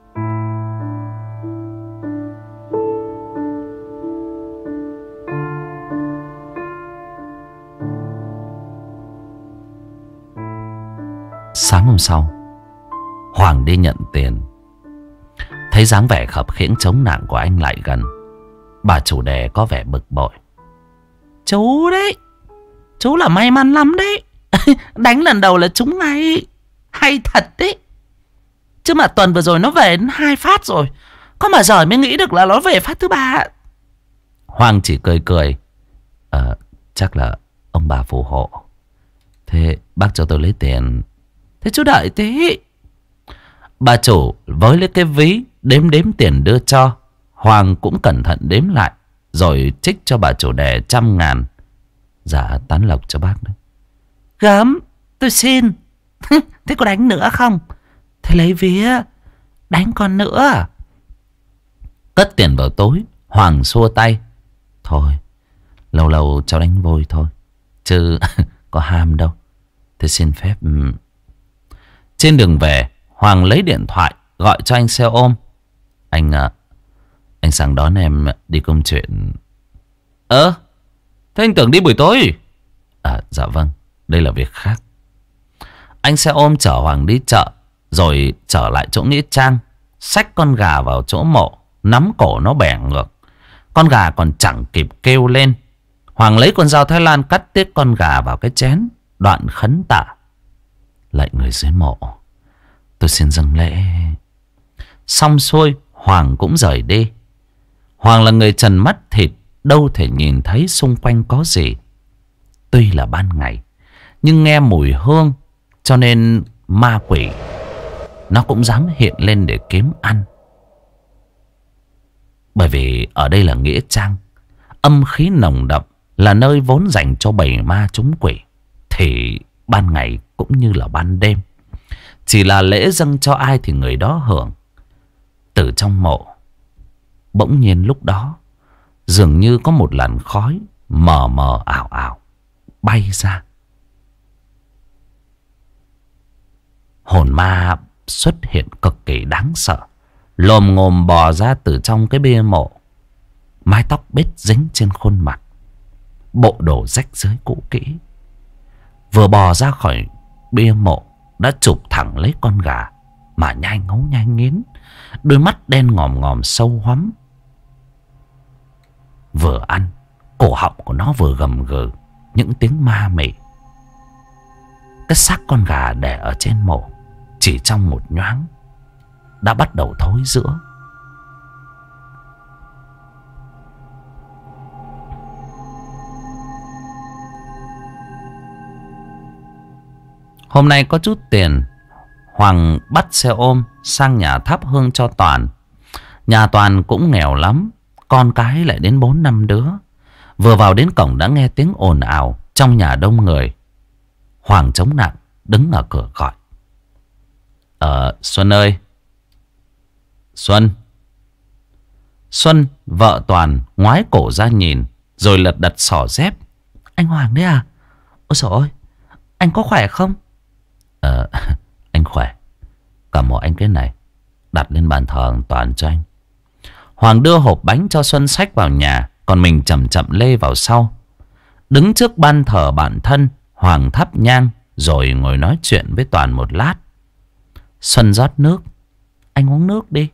Sáng hôm sau, Hoàng đi nhận tiền. Thấy dáng vẻ khập khiễng chống nạng của anh lại gần, bà chủ đề có vẻ bực bội. Chú đấy, chú là may mắn lắm đấy. Đánh lần đầu là trúng ngay. Hay thật đấy. Chứ mà tuần vừa rồi nó về 2 phát rồi, có mà giỏi mới nghĩ được là nó về phát thứ 3. Hoàng chỉ cười cười. Chắc là ông bà phù hộ. Thế bác cho tôi lấy tiền. Thế chú đợi tí. Bà chủ với lấy cái ví đếm tiền đưa cho. Hoàng cũng cẩn thận đếm lại, rồi trích cho bà chủ đề 100.000. Dạ tán lộc cho bác đấy. Gớm, tôi xin. Thế có đánh nữa không? Thế lấy vía đánh con nữa. Cất tiền vào túi, Hoàng xua tay. Thôi, lâu lâu cháu đánh vui thôi, chứ có ham đâu. Thế xin phép. Trên đường về, Hoàng lấy điện thoại gọi cho anh xe ôm. Anh sang đón em đi công chuyện. Thế anh tưởng đi buổi tối. Dạ vâng, đây là việc khác. Anh xe ôm chở Hoàng đi chợ, rồi trở lại chỗ nghĩa trang, xách con gà vào chỗ mộ, nắm cổ nó bẻ ngược. Con gà còn chẳng kịp kêu lên, Hoàng lấy con dao Thái Lan cắt tiết con gà vào cái chén, đoạn khấn tạ. Lạy người dưới mộ, tôi xin dâng lễ. Xong xuôi, Hoàng cũng rời đi. Hoàng là người trần mắt thịt, đâu thể nhìn thấy xung quanh có gì. Tuy là ban ngày, nhưng nghe mùi hương, cho nên ma quỷ nó cũng dám hiện lên để kiếm ăn. Bởi vì ở đây là nghĩa trang, âm khí nồng đậm, là nơi vốn dành cho bầy ma chúng quỷ. Thì ban ngày cũng như là ban đêm, chỉ là lễ dâng cho ai thì người đó hưởng. Từ trong mộ, bỗng nhiên lúc đó, dường như có một làn khói mờ mờ ảo ảo bay ra. Hồn ma xuất hiện cực kỳ đáng sợ, lồm ngồm bò ra từ trong cái bia mộ. Mái tóc bết dính trên khuôn mặt, bộ đồ rách rưới cũ kỹ. Vừa bò ra khỏi bia mộ đã chụp thẳng lấy con gà mà nhai ngấu nhai nghiến, đôi mắt đen ngòm ngòm sâu hoắm. Vừa ăn, cổ họng của nó vừa gầm gừ những tiếng ma mị. Cái xác con gà để ở trên mộ chỉ trong một nhoáng đã bắt đầu thối rữa. Hôm nay có chút tiền, Hoàng bắt xe ôm sang nhà thắp hương cho Toàn. Nhà Toàn cũng nghèo lắm, con cái lại đến 4-5 đứa. Vừa vào đến cổng đã nghe tiếng ồn ào. Trong nhà đông người. Hoàng chống nặng đứng ở cửa gọi. Xuân ơi. Xuân. Xuân, vợ Toàn, ngoái cổ ra nhìn, rồi lật đật xỏ dép. Anh Hoàng đấy à? Ôi trời ơi, anh có khỏe không? Anh khỏe. Cầm một anh cái này, đặt lên bàn thờ Toàn cho anh. Hoàng đưa hộp bánh cho Xuân xách vào nhà, còn mình chậm chậm lê vào sau. Đứng trước ban thờ bạn thân, Hoàng thắp nhang, rồi ngồi nói chuyện với Toàn một lát. Xuân rót nước. Anh uống nước đi.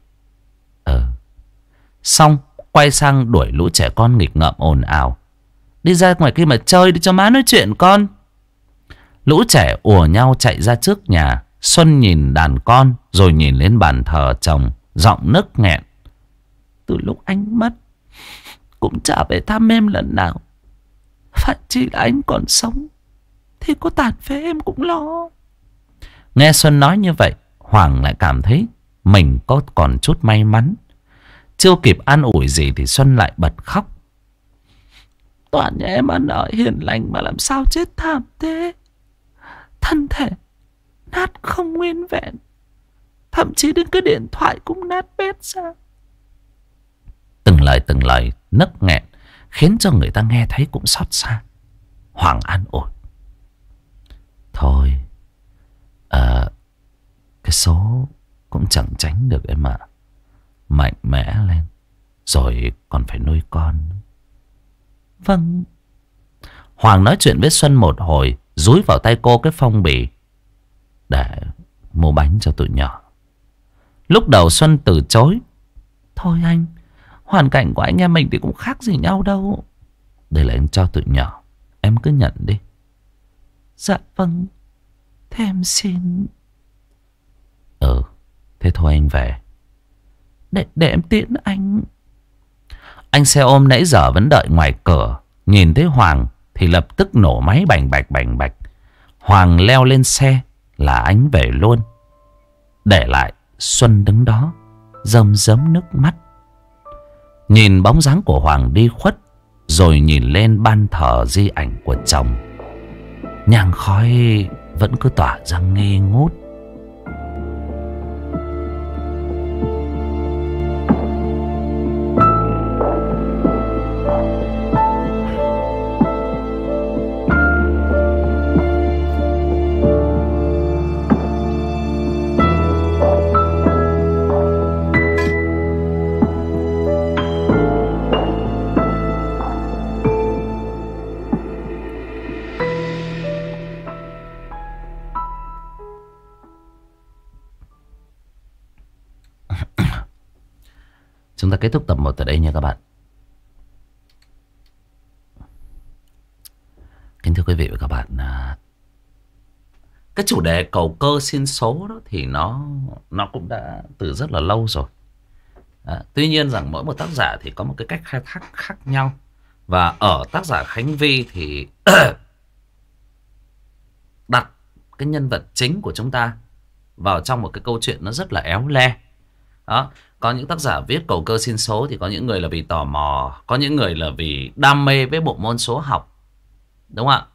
Xong quay sang đuổi lũ trẻ con nghịch ngợm ồn ào. Đi ra ngoài kia mà chơi đi cho má nói chuyện con. Lũ trẻ ùa nhau chạy ra trước nhà. Xuân nhìn đàn con, rồi nhìn lên bàn thờ chồng, giọng nức nghẹn. Từ lúc anh mất, cũng chả về thăm em lần nào. Phải chỉ là anh còn sống thì có tàn phế em cũng lo. Nghe Xuân nói như vậy, Hoàng lại cảm thấy mình có còn chút may mắn. Chưa kịp an ủi gì thì Xuân lại bật khóc. Toàn nhà em ăn ở hiền lành mà làm sao chết thảm thế. Thân thể nát không nguyên vẹn, thậm chí đến cái điện thoại cũng nát bét ra. Từng lời nấc nghẹn khiến cho người ta nghe thấy cũng xót xa. Hoàng an ủi. Thôi, cái số cũng chẳng tránh được em ạ. Mạnh mẽ lên, rồi còn phải nuôi con. Vâng. Hoàng nói chuyện với Xuân một hồi, dúi vào tay cô cái phong bì để mua bánh cho tụi nhỏ. Lúc đầu Xuân từ chối. Thôi anh, hoàn cảnh của anh em mình thì cũng khác gì nhau đâu. Đây là anh cho tụi nhỏ, em cứ nhận đi. Dạ vâng, thế em xin. Thế thôi anh về. Để em tiễn anh. Anh xe ôm nãy giờ vẫn đợi ngoài cửa, nhìn thấy Hoàng thì lập tức nổ máy bành bạch. Hoàng leo lên xe là anh về luôn, để lại Xuân đứng đó rơm rớm nước mắt. Nhìn bóng dáng của Hoàng đi khuất, rồi nhìn lên ban thờ di ảnh của chồng. Nhang khói vẫn cứ tỏa ra nghi ngút. Chúng ta kết thúc tập 1 tại đây nha các bạn. Kính thưa quý vị và các bạn, cái chủ đề cầu cơ xin số đó thì nó cũng đã từ rất là lâu rồi. Tuy nhiên rằng mỗi một tác giả thì có một cái cách khai thác khác nhau. Và ở tác giả Khánh Vi thì đặt cái nhân vật chính của chúng ta vào trong một cái câu chuyện nó rất là éo le. Đó, có những tác giả viết cầu cơ xin số thì có những người là vì tò mò, có những người là vì đam mê với bộ môn số học, đúng không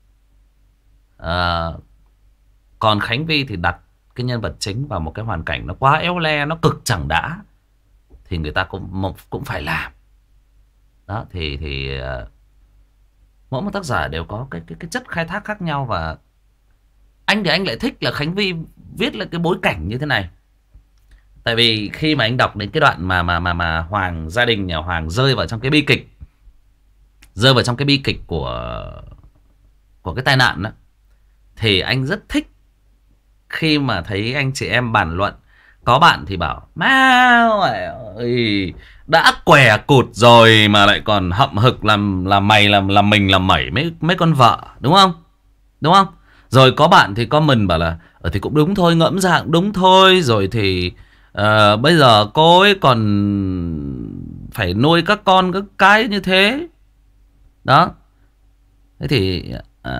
ạ? Còn Khánh Vi thì đặt cái nhân vật chính vào một cái hoàn cảnh nó quá éo le, nó cực chẳng đã, thì người ta cũng phải làm. Đó thì mỗi một tác giả đều có cái chất khai thác khác nhau. Và anh thì anh lại thích là Khánh Vi viết lại cái bối cảnh như thế này. Tại vì khi mà anh đọc đến cái đoạn mà Hoàng, gia đình nhà Hoàng rơi vào trong cái bi kịch, rơi vào trong cái bi kịch của cái tai nạn đó, thì anh rất thích khi mà thấy anh chị em bàn luận. Có bạn thì bảo má ơi, đã què cụt rồi mà lại còn hậm hực làm mày làm mình làm mẩy mấy con vợ, đúng không? Đúng không? Rồi có bạn thì comment bảo là thì cũng đúng thôi, ngẫm ra cũng đúng thôi. Rồi thì bây giờ cô ấy còn phải nuôi các con các cái như thế. Đó. Thế thì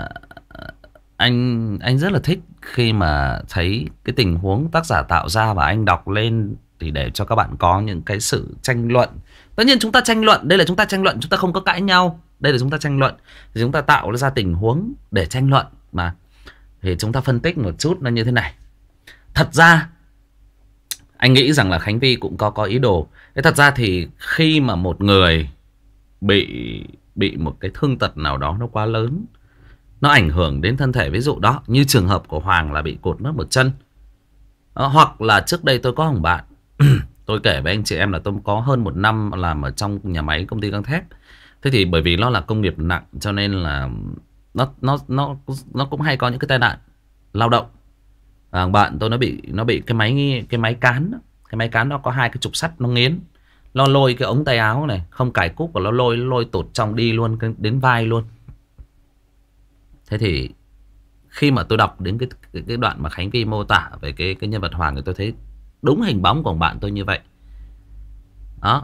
anh rất là thích khi mà thấy cái tình huống tác giả tạo ra và anh đọc lên, thì để cho các bạn có những cái sự tranh luận. Tất nhiên chúng ta tranh luận, đây là chúng ta tranh luận, chúng ta không có cãi nhau. Đây là chúng ta tranh luận. Thì chúng ta tạo ra tình huống để tranh luận mà. Thì chúng ta phân tích một chút nó như thế này. Thật ra anh nghĩ rằng là Khánh Vy cũng có ý đồ. Thế thật ra thì khi mà một người bị một cái thương tật nào đó nó quá lớn, nó ảnh hưởng đến thân thể, ví dụ đó như trường hợp của Hoàng là bị cột mất một chân. Hoặc là trước đây tôi có một bạn tôi kể với anh chị em là tôi có hơn 1 năm làm ở trong nhà máy công ty gang thép. Thế thì bởi vì nó là công nghiệp nặng cho nên là nó cũng hay có những cái tai nạn lao động. Bạn tôi nó bị cái máy cán đó. Cái máy cán nó có 2 cái trục sắt nó nghiến, nó lôi cái ống tay áo này không cài cúc và nó lôi tụt trong đi luôn đến vai luôn. Thế thì khi mà tôi đọc đến cái đoạn mà Khánh Vy mô tả về cái nhân vật Hoàng thì tôi thấy đúng hình bóng của bạn tôi như vậy. Đó.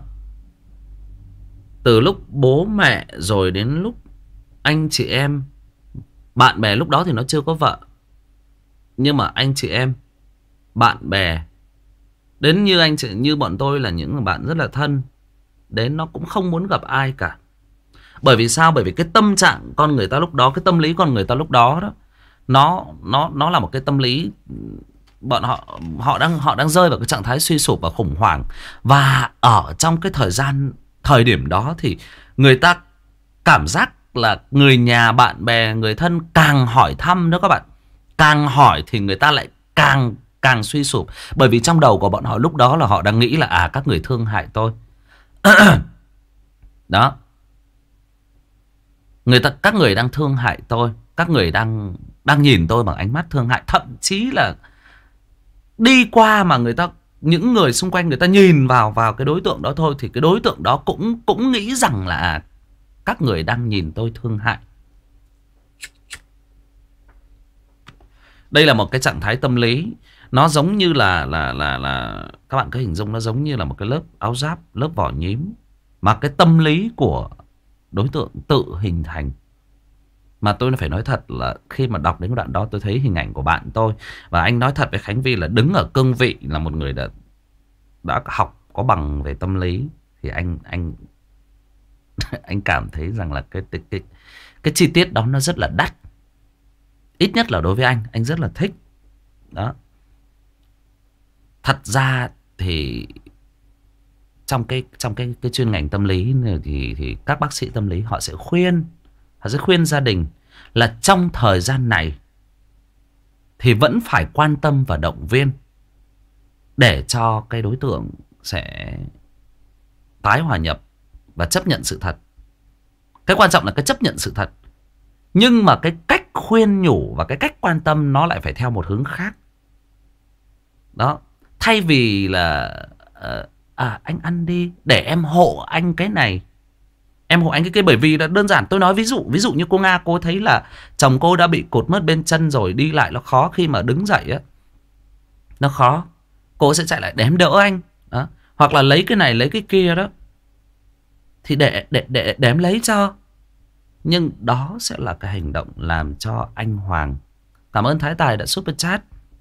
Từ lúc bố mẹ rồi đến lúc anh chị em, bạn bè lúc đó thì nó chưa có vợ. Nhưng mà anh chị em, bạn bè, đến như bọn tôi là những bạn rất là thân, đến nó cũng không muốn gặp ai cả. Bởi vì sao? Bởi vì cái tâm trạng con người ta lúc đó, cái tâm lý con người ta lúc đó đó, nó là một cái tâm lý bọn họ đang rơi vào cái trạng thái suy sụp và khủng hoảng. Và ở trong cái thời điểm đó thì người ta cảm giác là người nhà, bạn bè, người thân càng hỏi thăm nữa các bạn. Càng hỏi thì người ta lại càng suy sụp. Bởi vì trong đầu của bọn họ lúc đó là họ đang nghĩ là các người thương hại tôi. Đó. Các người đang thương hại tôi, các người đang nhìn tôi bằng ánh mắt thương hại. Thậm chí là đi qua mà những người xung quanh người ta nhìn vào cái đối tượng đó thôi, thì cái đối tượng đó cũng nghĩ rằng là các người đang nhìn tôi thương hại. Đây là một cái trạng thái tâm lý. Nó giống như là các bạn cứ hình dung nó giống như là một cái lớp áo giáp, lớp vỏ nhím mà cái tâm lý của đối tượng tự hình thành. Mà tôi phải nói thật là khi mà đọc đến cái đoạn đó tôi thấy hình ảnh của bạn tôi. Và anh nói thật với Khánh Vy là đứng ở cương vị là một người đã học có bằng về tâm lý, thì anh anh cảm thấy rằng là cái chi tiết đó nó rất là đắt. Ít nhất là đối với anh rất là thích. Đó. Thật ra thì trong cái chuyên ngành tâm lý này thì các bác sĩ tâm lý họ sẽ khuyên gia đình là trong thời gian này thì vẫn phải quan tâm và động viên để cho cái đối tượng sẽ tái hòa nhập và chấp nhận sự thật. Cái quan trọng là cái chấp nhận sự thật. Nhưng mà cái cách khuyên nhủ và cái cách quan tâm nó lại phải theo một hướng khác. Đó. Thay vì là anh ăn đi để em hộ anh cái này, em hộ anh cái kia. Bởi vì là đơn giản tôi nói ví dụ như cô Nga, cô thấy là chồng cô đã bị cột mất bên chân rồi, đi lại nó khó, khi mà đứng dậy á nó khó, cô sẽ chạy lại để em đỡ anh đó. Hoặc là lấy cái này lấy cái kia đó thì để em lấy cho. Nhưng đó sẽ là cái hành động làm cho anh Hoàng, cảm ơn Thái Tài đã super chat.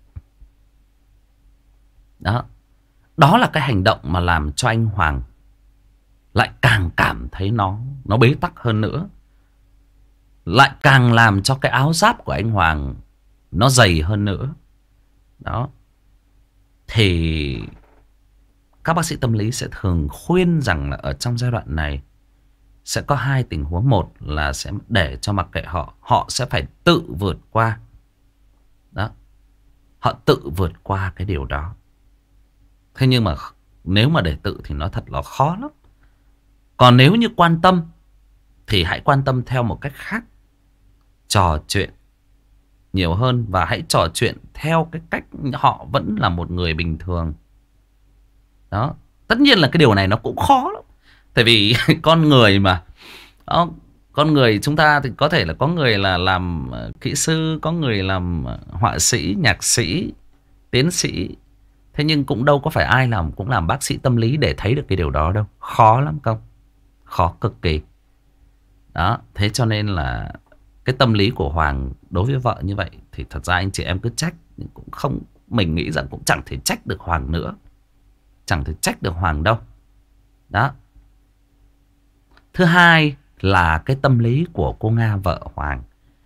Đó. Đó là cái hành động mà làm cho anh Hoàng lại càng cảm thấy nó bế tắc hơn nữa. Lại càng làm cho cái áo giáp của anh Hoàng nó dày hơn nữa. Đó. Thì các bác sĩ tâm lý sẽ thường khuyên rằng là ở trong giai đoạn này sẽ có 2 tình huống. Một là sẽ để cho mặc kệ họ sẽ phải tự vượt qua. Đó. Họ tự vượt qua cái điều đó. Thế nhưng mà nếu mà để tự thì nó thật là khó lắm. Còn nếu như quan tâm thì hãy quan tâm theo một cách khác. Trò chuyện nhiều hơn và hãy trò chuyện theo cái cách họ vẫn là một người bình thường. Đó. Tất nhiên là cái điều này nó cũng khó lắm. Tại vì con người mà. Đó. Con người chúng ta thì có thể là có người là làm kỹ sư, có người làm họa sĩ, nhạc sĩ, tiến sĩ. Thế nhưng cũng đâu có phải ai cũng làm bác sĩ tâm lý để thấy được cái điều đó đâu. Khó lắm không? Khó cực kỳ. Đó. Thế cho nên là cái tâm lý của Hoàng đối với vợ như vậy thì thật ra anh chị em cứ trách, nhưng cũng không, mình nghĩ rằng cũng chẳng thể trách được Hoàng nữa. Chẳng thể trách được Hoàng đâu. Đó. Thứ hai là cái tâm lý của cô Nga vợ Hoàng.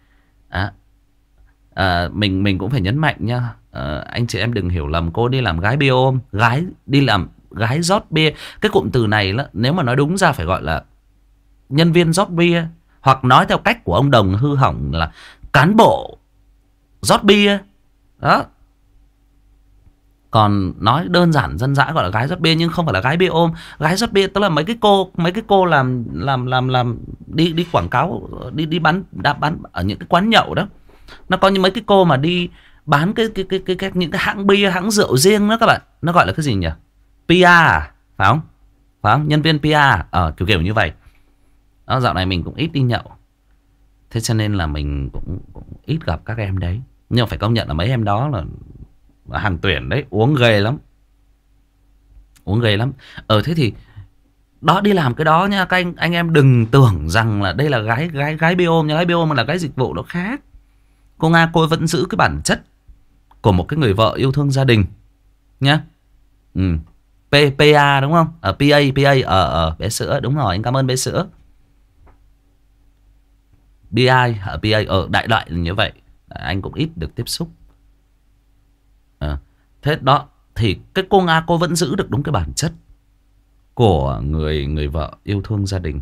Mình cũng phải nhấn mạnh nha, anh chị em đừng hiểu lầm cô đi làm gái bia ôm, đi làm gái rót bia. Cái cụm từ này nếu mà nói đúng ra phải gọi là nhân viên rót bia, hoặc nói theo cách của ông Đồng hư hỏng là cán bộ rót bia đó. Còn nói đơn giản dân dã gọi là gái rót bia, nhưng không phải là gái bia ôm. Gái rót bia tức là mấy cái cô làm đi quảng cáo, đi bán ở những cái quán nhậu đó. Nó có những mấy cái cô mà đi bán những cái hãng bia, hãng rượu riêng đó các bạn. Nó gọi là cái gì nhỉ? PR à? Phải không? Nhân viên PR kiểu như vậy. Đó, dạo này mình cũng ít đi nhậu, thế cho nên là mình cũng ít gặp các em đấy. Nhưng mà phải công nhận là mấy em đó là hàng tuyển đấy, uống ghê lắm. Thế thì đó, đi làm cái đó nha các anh em đừng tưởng rằng là đây là gái bia ôm nha. Gái bia ôm là gái dịch vụ nó khác. Cô Nga cô vẫn giữ cái bản chất của một cái người vợ yêu thương gia đình nhá. PA đúng không? PA bé sữa, đúng rồi, anh cảm ơn bé sữa. BI PA đại loại là như vậy. Anh cũng ít được tiếp xúc. Thế đó, thì cái cô Nga cô vẫn giữ được đúng cái bản chất của người vợ yêu thương gia đình.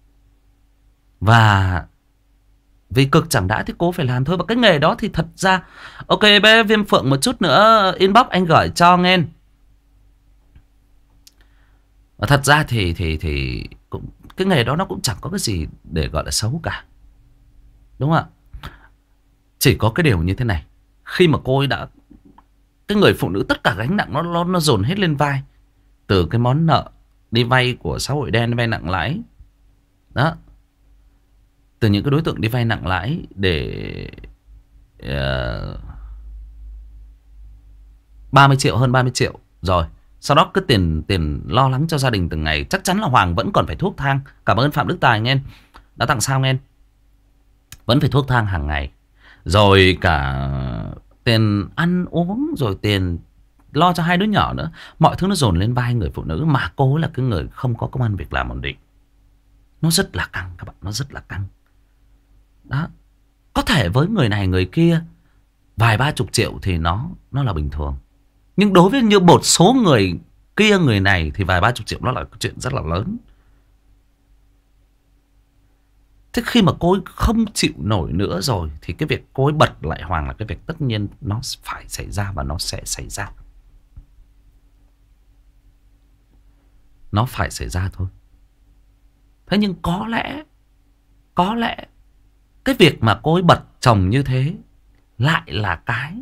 Và vì cực chẳng đã thì cô phải làm thôi. Và cái nghề đó thì thật ra, ok bé Viêm Phượng, một chút nữa inbox anh gửi cho nghe. Và thật ra thì cũng, cái nghề đó nó cũng chẳng có cái gì để gọi là xấu cả, đúng không ạ? Chỉ có cái điều như thế này, khi mà cô ấy đã, cái người phụ nữ tất cả gánh nặng nó dồn hết lên vai. Từ cái món nợ đi vay của xã hội đen, vay nặng lãi đó, từ những cái đối tượng đi vay nặng lãi để 30 triệu, hơn 30 triệu. Rồi sau đó cứ tiền lo lắng cho gia đình từng ngày. Chắc chắn là Hoàng vẫn còn phải thuốc thang. Cảm ơn Phạm Đức Tài nghe đã tặng sao nghe. Vẫn phải thuốc thang hàng ngày. Rồi cả tiền ăn uống, rồi tiền lo cho 2 đứa nhỏ nữa. Mọi thứ nó dồn lên vai người phụ nữ. Mà cô là cái người không có công ăn việc làm ổn định. Nó rất là căng các bạn, nó rất là căng. Đó. Có thể với người này người kia vài 30 triệu thì nó là bình thường. Nhưng đối với như một số người kia, người này thì vài 30 triệu nó là chuyện rất là lớn. Thế khi mà cô ấy không chịu nổi nữa rồi thì cái việc cô ấy bật lại Hoàng là cái việc tất nhiên nó phải xảy ra, và nó sẽ xảy ra. Nó phải xảy ra thôi. Thế nhưng có lẽ cái việc mà cô ấy bật chồng như thế lại là cái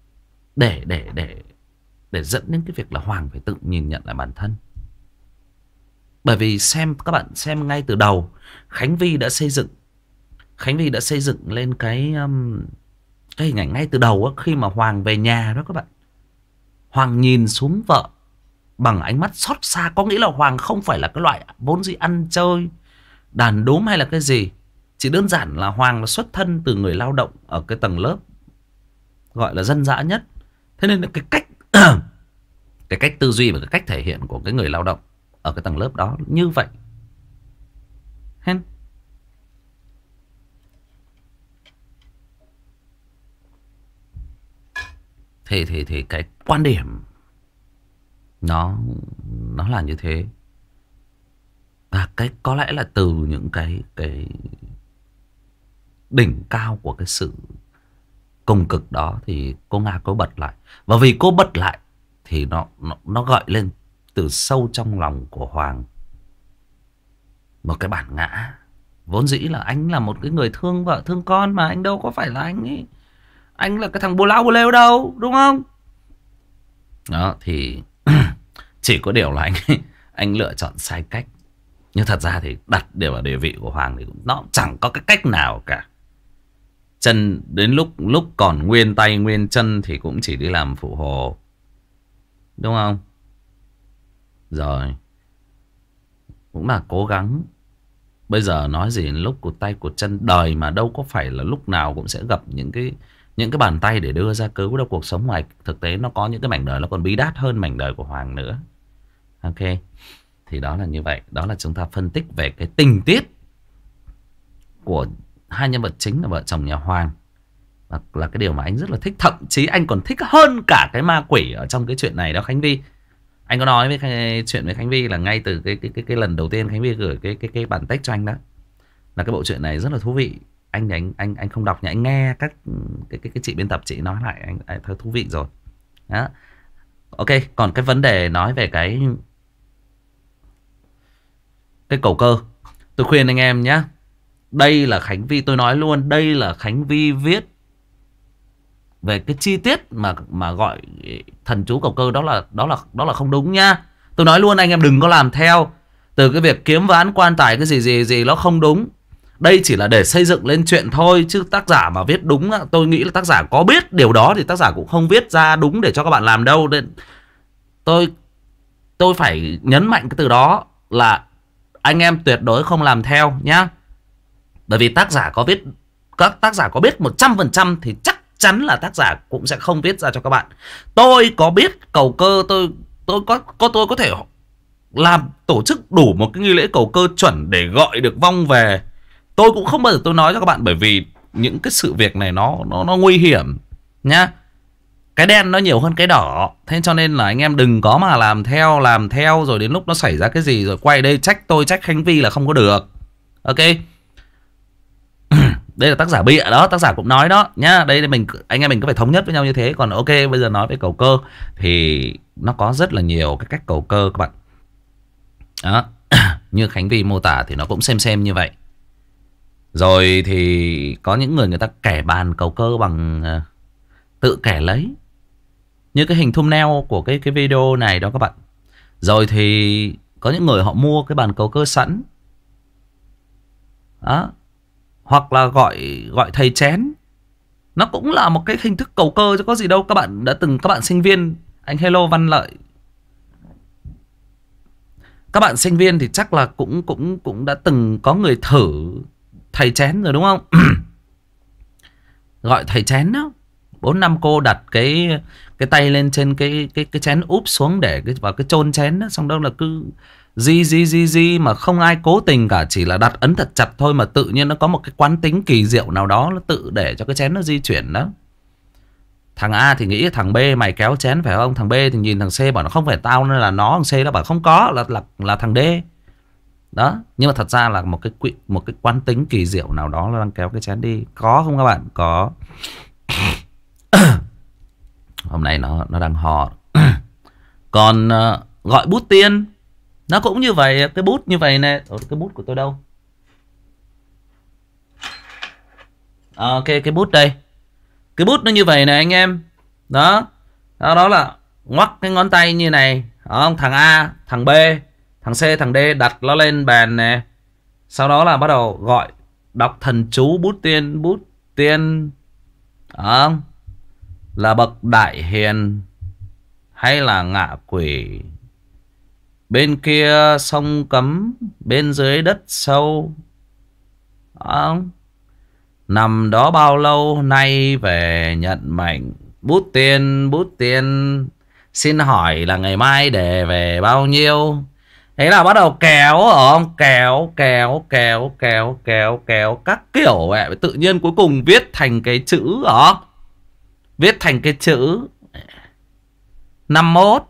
để dẫn đến cái việc là Hoàng phải tự nhìn nhận lại bản thân. Bởi vì các bạn xem ngay từ đầu, Khánh Vy đã xây dựng lên cái hình ảnh ngay từ đầu á, khi mà Hoàng về nhà đó các bạn. Hoàng nhìn xuống vợ bằng ánh mắt xót xa. Có nghĩa là Hoàng không phải là cái loại vốn dĩ ăn chơi, đàn đúm hay là cái gì. Chỉ đơn giản là Hoàng là xuất thân từ người lao động ở cái tầng lớp gọi là dân dã nhất. Thế nên là cái cách tư duy và cái cách thể hiện của cái người lao động ở cái tầng lớp đó như vậy. Thì cái quan điểm nó là như thế. Và có lẽ là từ những cái đỉnh cao của cái sự cùng cực đó thì cô Nga cô bật lại. Và vì cô bật lại thì nó gợi lên từ sâu trong lòng của Hoàng một cái bản ngã. Vốn dĩ là anh là một cái người thương vợ thương con, mà anh đâu có phải là anh là cái thằng bồ lao bồ lêu đâu, đúng không? Đó thì chỉ có điều là anh lựa chọn sai cách. Nhưng thật ra thì đặt đều ở địa vị của Hoàng thì nó chẳng có cái cách nào cả. Chân đến lúc còn nguyên tay nguyên chân thì cũng chỉ đi làm phụ hồ, đúng không? Rồi cũng là cố gắng. Bây giờ nói gì lúc cụt tay cụt chân, đời mà đâu có phải là lúc nào cũng sẽ gặp những cái bàn tay để đưa ra cứu đâu. Cuộc sống ngoài thực tế nó có những cái mảnh đời nó còn bí đát hơn mảnh đời của Hoàng nữa. Ok, thì đó là như vậy. Đó là chúng ta phân tích về cái tình tiết của hai nhân vật chính là vợ chồng nhà Hoàng là cái điều mà anh rất là thích. Thậm chí anh còn thích hơn cả cái ma quỷ ở trong cái chuyện này đó Khánh Vi. Anh có nói chuyện với Khánh Vi là ngay từ cái lần đầu tiên Khánh Vi gửi cái bản text cho anh đó, là cái bộ truyện này rất là thú vị. Anh không đọc nhưng anh nghe các cái chị biên tập chị nói lại anh thấy thú vị rồi đó. Ok, còn cái vấn đề nói về cái cầu cơ, tôi khuyên anh em nhé, đây là Khánh Vi, tôi nói luôn, đây là Khánh Vi viết về cái chi tiết mà gọi thần chú cầu cơ, đó là không đúng nhá. Tôi nói luôn, anh em đừng có làm theo. Từ cái việc kiếm ván quan tài cái gì nó không đúng. Đây chỉ là để xây dựng lên chuyện thôi, chứ tác giả mà viết đúng, tôi nghĩ là tác giả có biết điều đó thì tác giả cũng không viết ra đúng để cho các bạn làm đâu. Nên tôi phải nhấn mạnh cái từ đó là anh em tuyệt đối không làm theo nhá. Bởi vì tác giả có viết, các tác giả có biết 100% thì chắc chắn là tác giả cũng sẽ không viết ra cho các bạn. Tôi có biết cầu cơ, tôi có thể làm tổ chức đủ một cái nghi lễ cầu cơ chuẩn để gọi được vong về. Tôi cũng không bao giờ tôi nói cho các bạn, bởi vì những cái sự việc này nó nguy hiểm nhá. Cái đen nó nhiều hơn cái đỏ. Thế cho nên là anh em đừng có mà làm theo rồi đến lúc nó xảy ra cái gì rồi quay đây trách tôi, trách Khánh Vi là không có được. Ok. Đây là tác giả bịa đó, tác giả cũng nói đó nhá. Đây mình, anh em mình cứ phải thống nhất với nhau như thế. Còn ok, bây giờ nói về cầu cơ thì nó có rất là nhiều cái cách cầu cơ các bạn đó. Như Khánh Vi mô tả thì nó cũng xem như vậy. Rồi thì có những người ta kẻ bàn cầu cơ bằng tự kẻ lấy, như cái hình thumbnail của cái video này đó các bạn. Rồi thì có những người họ mua cái bàn cầu cơ sẵn đó, hoặc là gọi thầy chén. Nó cũng là một cái hình thức cầu cơ chứ có gì đâu. Các bạn sinh viên, anh Hello Văn Lợi, các bạn sinh viên thì chắc là cũng đã từng có người thử thầy chén rồi đúng không? Gọi thầy chén đó, 4-5 cô đặt cái tay lên trên cái chén úp xuống để vào cái chôn chén đó, xong đó là cứ di mà không ai cố tình cả, chỉ là đặt ấn thật chặt thôi mà tự nhiên nó có một cái quán tính kỳ diệu nào đó, nó tự để cho cái chén nó di chuyển đó. Thằng A thì nghĩ thằng B mày kéo chén phải không? Thằng B thì nhìn thằng C bảo nó không phải tao nên là nó, thằng C nó bảo không có, là thằng D. Đó, nhưng mà thật ra là một cái quán tính kỳ diệu nào đó nó đang kéo cái chén đi. Có không các bạn? Có. Hôm nay nó đang hò. Còn gọi bút tiên nó cũng như vậy. Cái bút như vậy nè. Cái bút của tôi đâu? Ok, cái bút đây. Cái bút nó như vậy nè anh em. Đó. Đó là ngoắc cái ngón tay như này. Đó, thằng A, thằng B, thằng C, thằng D đặt nó lên bàn nè. Sau đó là bắt đầu gọi, đọc thần chú bút tiên. Đó. Là bậc đại hiền hay là ngạ quỷ, bên kia sông cấm, bên dưới đất sâu. Đó. Nằm đó bao lâu nay về nhận mệnh. Bút tiên, xin hỏi là ngày mai để về bao nhiêu. Thế là bắt đầu kéo không? Kéo các kiểu vậy. Tự nhiên cuối cùng viết thành cái chữ đó. Viết thành cái chữ 51.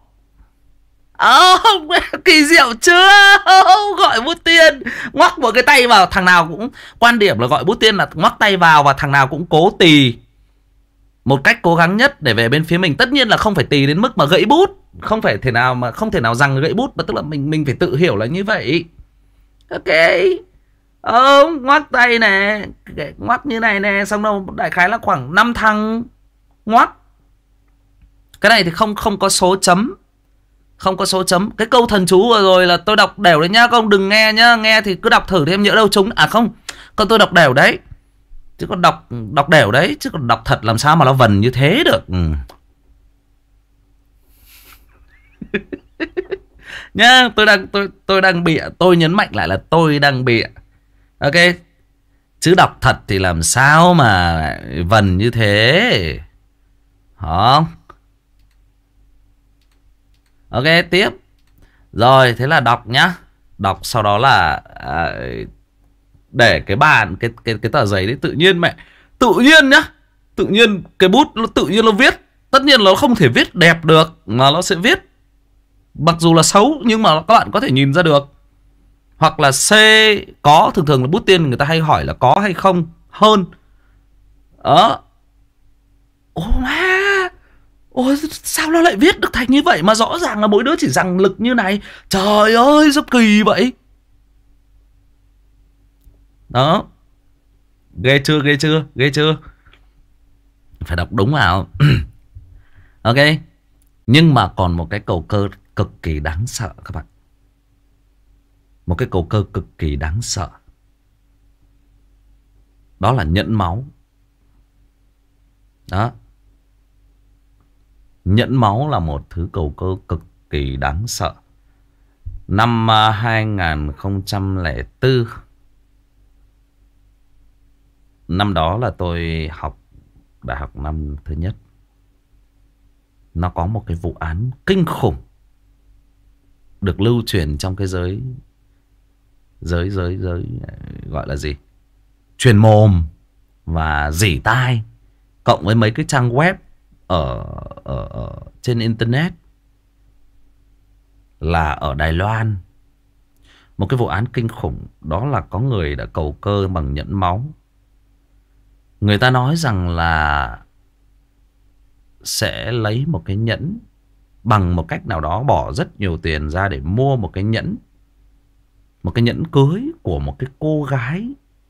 Kỳ diệu chưa? Gọi bút tiên, ngoắc một cái tay vào. Thằng nào cũng, quan điểm là gọi bút tiên là ngoắc tay vào, và thằng nào cũng cố tì một cách cố gắng nhất để về bên phía mình. Tất nhiên là không phải tì đến mức mà gãy bút, không thể nào rằng gãy bút, mà tức là mình phải tự hiểu là như vậy. Ok. Ngoắc tay nè, ngoắc như này nè, xong đâu đại khái là khoảng 5 thằng ngoắc. Cái này thì không có số chấm. Không có số chấm. Cái câu thần chú vừa rồi là tôi đọc đều đấy nhá. Các ông đừng nghe nhá. Nghe thì cứ đọc thử thì em nhớ đâu chúng. À không, con tôi đọc đều đấy. Chứ còn đọc đều đấy. Chứ còn đọc thật làm sao mà nó vần như thế được. Nhá, tôi đang bịa. Tôi nhấn mạnh lại là tôi đang bịa. Ok. Chứ đọc thật thì làm sao mà vần như thế. Hả? Ok, tiếp. Rồi, thế là đọc nhá. Đọc sau đó là để cái bàn cái tờ giấy đấy tự nhiên mẹ, tự nhiên nhá, tự nhiên cái bút nó tự nhiên nó viết, tất nhiên là nó không thể viết đẹp được mà nó sẽ viết mặc dù là xấu nhưng mà các bạn có thể nhìn ra được. Hoặc là C có, thường thường là bút tiên người ta hay hỏi là có hay không hơn. Đó. Ô má, ôi sao nó lại viết được thành như vậy mà rõ ràng là mỗi đứa chỉ rằng lực như này. Trời ơi sao kỳ vậy. Đó. Ghê chưa, ghê chưa, ghê chưa. Phải đọc đúng vào. Ok. Nhưng mà còn một cái cầu cơ cực kỳ đáng sợ các bạn. Một cái cầu cơ cực kỳ đáng sợ. Đó là nhẫn máu. Đó. Nhẫn máu là một thứ cầu cơ cực kỳ đáng sợ. Năm 2004, năm đó là tôi học đại học năm thứ nhất. Nó có một cái vụ án kinh khủng được lưu truyền trong cái giới gọi là gì, truyền mồm và rỉ tai, cộng với mấy cái trang web ở trên internet, là ở Đài Loan. Một cái vụ án kinh khủng. Đó là có người đã cầu cơ bằng nhẫn máu. Người ta nói rằng là sẽ lấy một cái nhẫn, bằng một cách nào đó bỏ rất nhiều tiền ra để mua một cái nhẫn, một cái nhẫn cưới của một cái cô gái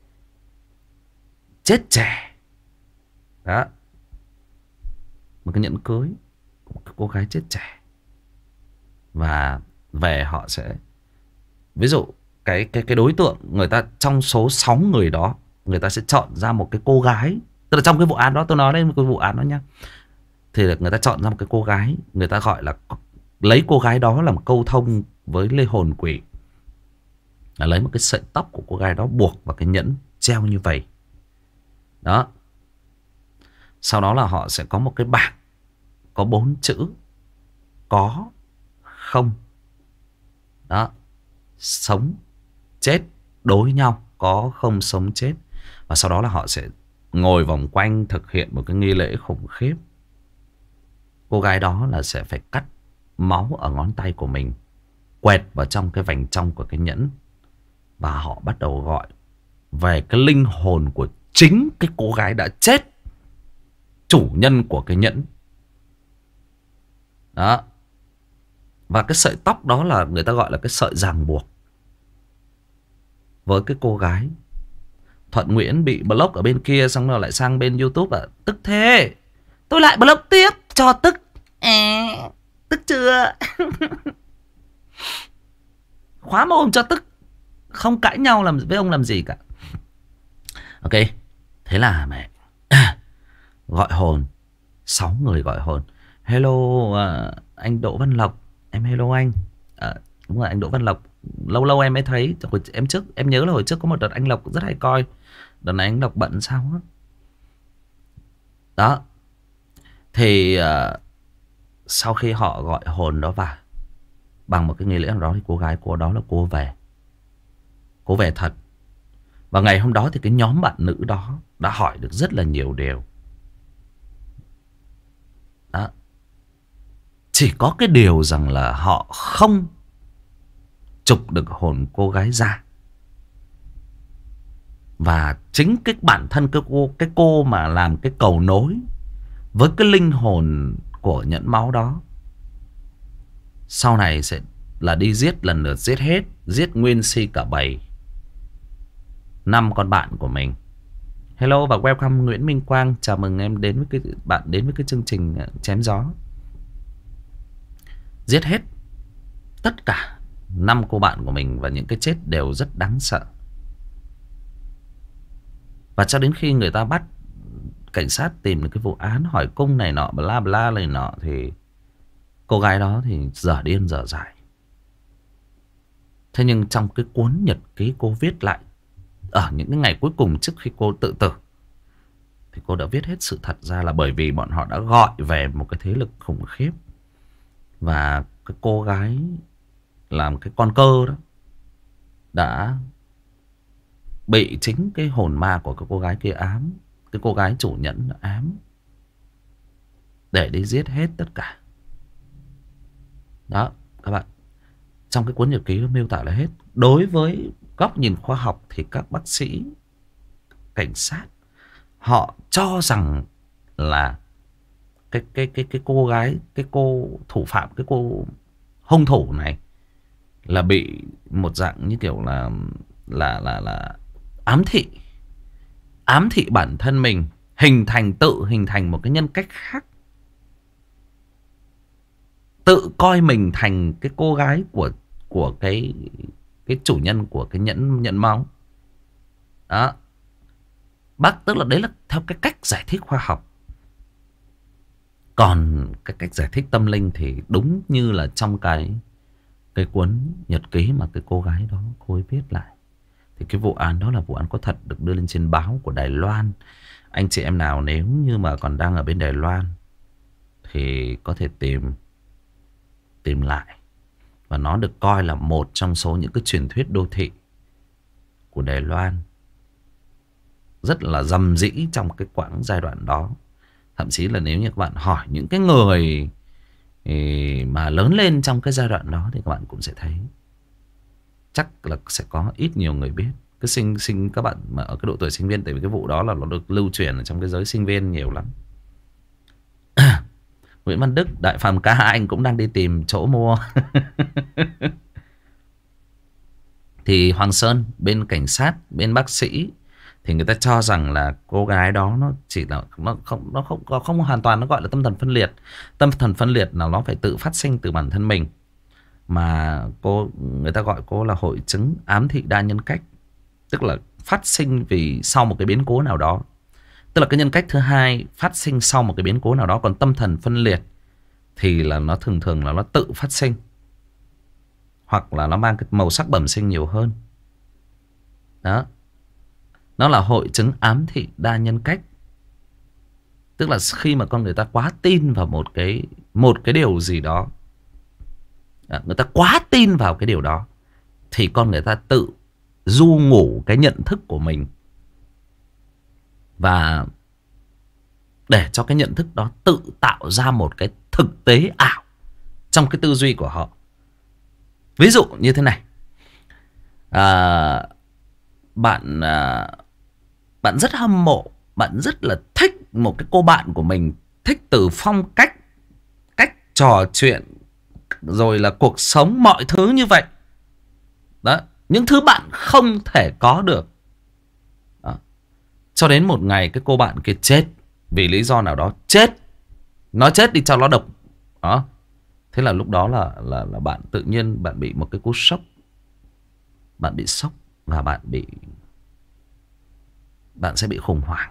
chết trẻ. Đó. Một cái nhẫn cưới của một cái cô gái chết trẻ. Và về họ sẽ, ví dụ cái đối tượng người ta, trong số 6 người đó, người ta sẽ chọn ra một cái cô gái. Tức là trong cái vụ án đó, tôi nói đến cái vụ án đó nhá, thì người ta chọn ra một cái cô gái, người ta gọi là lấy cô gái đó làm câu thông với linh hồn quỷ, là lấy một cái sợi tóc của cô gái đó buộc vào cái nhẫn treo như vậy. Đó. Sau đó là họ sẽ có một cái bảng có 4 chữ: có, không. Đó. Sống, chết đối nhau, có, không, sống, chết. Và sau đó là họ sẽ ngồi vòng quanh thực hiện một cái nghi lễ khủng khiếp. Cô gái đó là sẽ phải cắt máu ở ngón tay của mình, quẹt vào trong cái vành trong của cái nhẫn. Và họ bắt đầu gọi về cái linh hồn của chính cái cô gái đã chết, chủ nhân của cái nhẫn. Đó. Và cái sợi tóc đó là người ta gọi là cái sợi ràng buộc với cái cô gái. Thuận Nguyễn bị block ở bên kia, xong rồi lại sang bên YouTube à, tức thế, tôi lại block tiếp cho tức. Tức chưa? Khóa mồm cho tức. Không cãi nhau làm với ông làm gì cả. Ok. Thế là mẹ gọi hồn. 6 người gọi hồn. Hello anh Đỗ Văn Lộc. Em hello anh. Đúng rồi, anh Đỗ Văn Lộc. Lâu lâu em mới thấy. Em nhớ là hồi trước có một đợt anh Lộc rất hay coi. Đợt này anh Lộc bận sao á. Đó. Thì sau khi họ gọi hồn đó vào, bằng một cái nghi lễ nào đó, thì cô gái cô đó là cô về. Cô về thật. Và ngày hôm đó thì cái nhóm bạn nữ đó đã hỏi được rất là nhiều điều. Đó. Chỉ có cái điều rằng là họ không chụp được hồn cô gái ra. Và chính cái bản thân cái cô mà làm cái cầu nối với cái linh hồn của nhẫn máu đó, sau này sẽ là đi giết, lần lượt giết hết, giết nguyên si cả bầy 5 con bạn của mình. Hello và welcome Nguyễn Minh Quang. Chào mừng em đến với bạn đến với cái chương trình Chém Gió. Giết hết tất cả 5 cô bạn của mình, và những cái chết đều rất đáng sợ. Và cho đến khi người ta bắt, cảnh sát tìm được cái vụ án, hỏi cung này nọ, bla bla này nọ, thì cô gái đó thì dở điên dở dại. Thế nhưng trong cái cuốn nhật ký cô viết lại ở những cái ngày cuối cùng trước khi cô tự tử, thì cô đã viết hết sự thật ra, là bởi vì bọn họ đã gọi về một cái thế lực khủng khiếp. Và cái cô gái làm cái con cơ đó đã bị chính cái hồn ma của cái cô gái kia ám. Cái cô gái chủ nhẫn ám để đi giết hết tất cả. Đó các bạn, trong cái cuốn nhật ký nó miêu tả là hết. Đối với góc nhìn khoa học thì các bác sĩ, cảnh sát họ cho rằng là cái cô gái, cái cô thủ phạm, cái cô hung thủ này là bị một dạng như kiểu là ám thị bản thân mình, tự hình thành một cái nhân cách khác, tự coi mình thành cái cô gái của cái chủ nhân của cái nhẫn máu. Đó. Bác tức là đấy là theo cái cách giải thích khoa học. Còn cái cách giải thích tâm linh thì đúng như là trong cái cuốn nhật ký mà cái cô gái đó cô ấy viết lại. Thì cái vụ án đó là vụ án có thật, được đưa lên trên báo của Đài Loan. Anh chị em nào nếu như mà còn đang ở bên Đài Loan thì có thể tìm lại. Và nó được coi là một trong số những cái truyền thuyết đô thị của Đài Loan, rất là rầm rĩ trong cái quãng giai đoạn đó. Thậm chí là nếu như các bạn hỏi những cái người mà lớn lên trong cái giai đoạn đó thì các bạn cũng sẽ thấy chắc là sẽ có ít nhiều người biết. Cứ sinh các bạn mà ở cái độ tuổi sinh viên, tại vì cái vụ đó là nó được lưu truyền ở trong cái giới sinh viên nhiều lắm. Nguyễn Văn Đức, Đại Phàm Ca, anh cũng đang đi tìm chỗ mua. Thì Hoàng Sơn, bên cảnh sát, bên bác sĩ thì người ta cho rằng là cô gái đó nó chỉ là nó không hoàn toàn nó gọi là tâm thần phân liệt. Tâm thần phân liệt là nó phải tự phát sinh từ bản thân mình, mà người ta gọi cô là hội chứng ám thị đa nhân cách, tức là phát sinh vì sau một cái biến cố nào đó, tức là cái nhân cách thứ hai phát sinh sau một cái biến cố nào đó. Còn tâm thần phân liệt thì là nó thường là nó tự phát sinh, hoặc là nó mang cái màu sắc bẩm sinh nhiều hơn. Đó, nó là hội chứng ám thị đa nhân cách. Tức là khi mà con người ta quá tin vào một cái điều gì đó, người ta quá tin vào cái điều đó, thì con người ta tự du ngủ cái nhận thức của mình, và để cho cái nhận thức đó tự tạo ra một cái thực tế ảo trong cái tư duy của họ. Ví dụ như thế này, bạn rất hâm mộ, bạn rất là thích một cái cô bạn của mình, thích từ phong cách trò chuyện, rồi là cuộc sống, mọi thứ như vậy. Đó, những thứ bạn không thể có được. Đó. Cho đến một ngày cái cô bạn kia chết, vì lý do nào đó chết. Nó chết đi cho nó độc. Đó. Thế là lúc đó là bạn tự nhiên bạn bị một cái cú sốc. Bạn bị sốc và bạn sẽ bị khủng hoảng.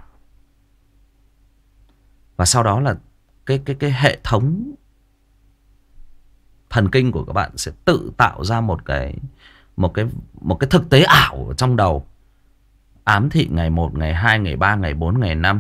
Và sau đó là cái hệ thống thần kinh của các bạn sẽ tự tạo ra một cái thực tế ảo ở trong đầu. Ám thị ngày 1, ngày 2, ngày 3, ngày 4, ngày 5.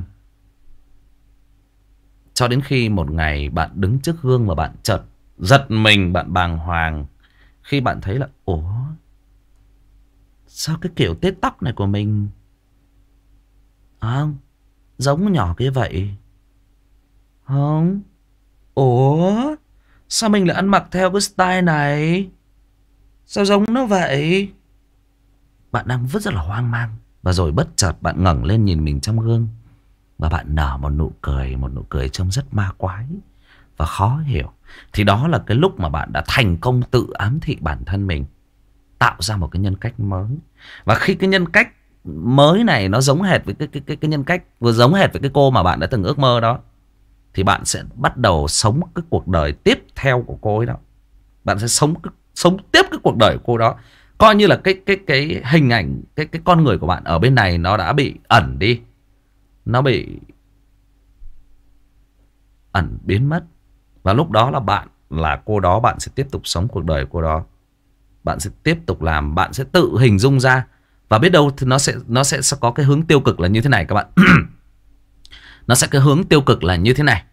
Cho đến khi một ngày bạn đứng trước gương và bạn chợt giật mình, bạn bàng hoàng khi bạn thấy là ủa, sao cái kiểu tết tóc này của mình không giống nhỏ kia vậy? Không. Ủa, sao mình lại ăn mặc theo cái style này? Sao giống nó vậy? Bạn đang rất là hoang mang. Và rồi bất chợt bạn ngẩng lên nhìn mình trong gương, và bạn nở một nụ cười trông rất ma quái và khó hiểu. Thì đó là cái lúc mà bạn đã thành công tự ám thị bản thân mình, tạo ra một cái nhân cách mới. Và khi cái nhân cách mới này nó giống hệt với cái nhân cách vừa giống hệt với cái cô mà bạn đã từng ước mơ đó, thì bạn sẽ bắt đầu sống cái cuộc đời tiếp theo của cô ấy đó. Bạn sẽ sống tiếp cái cuộc đời của cô đó. Coi như là cái hình ảnh, cái con người của bạn ở bên này nó đã bị ẩn đi, nó bị ẩn biến mất. Và lúc đó là bạn là cô đó, bạn sẽ tiếp tục sống cuộc đời của cô đó. Bạn sẽ tiếp tục làm, bạn sẽ tự hình dung ra. Và biết đâu thì nó sẽ có cái hướng tiêu cực là như thế này các bạn. Nó sẽ cái hướng tiêu cực là như thế này.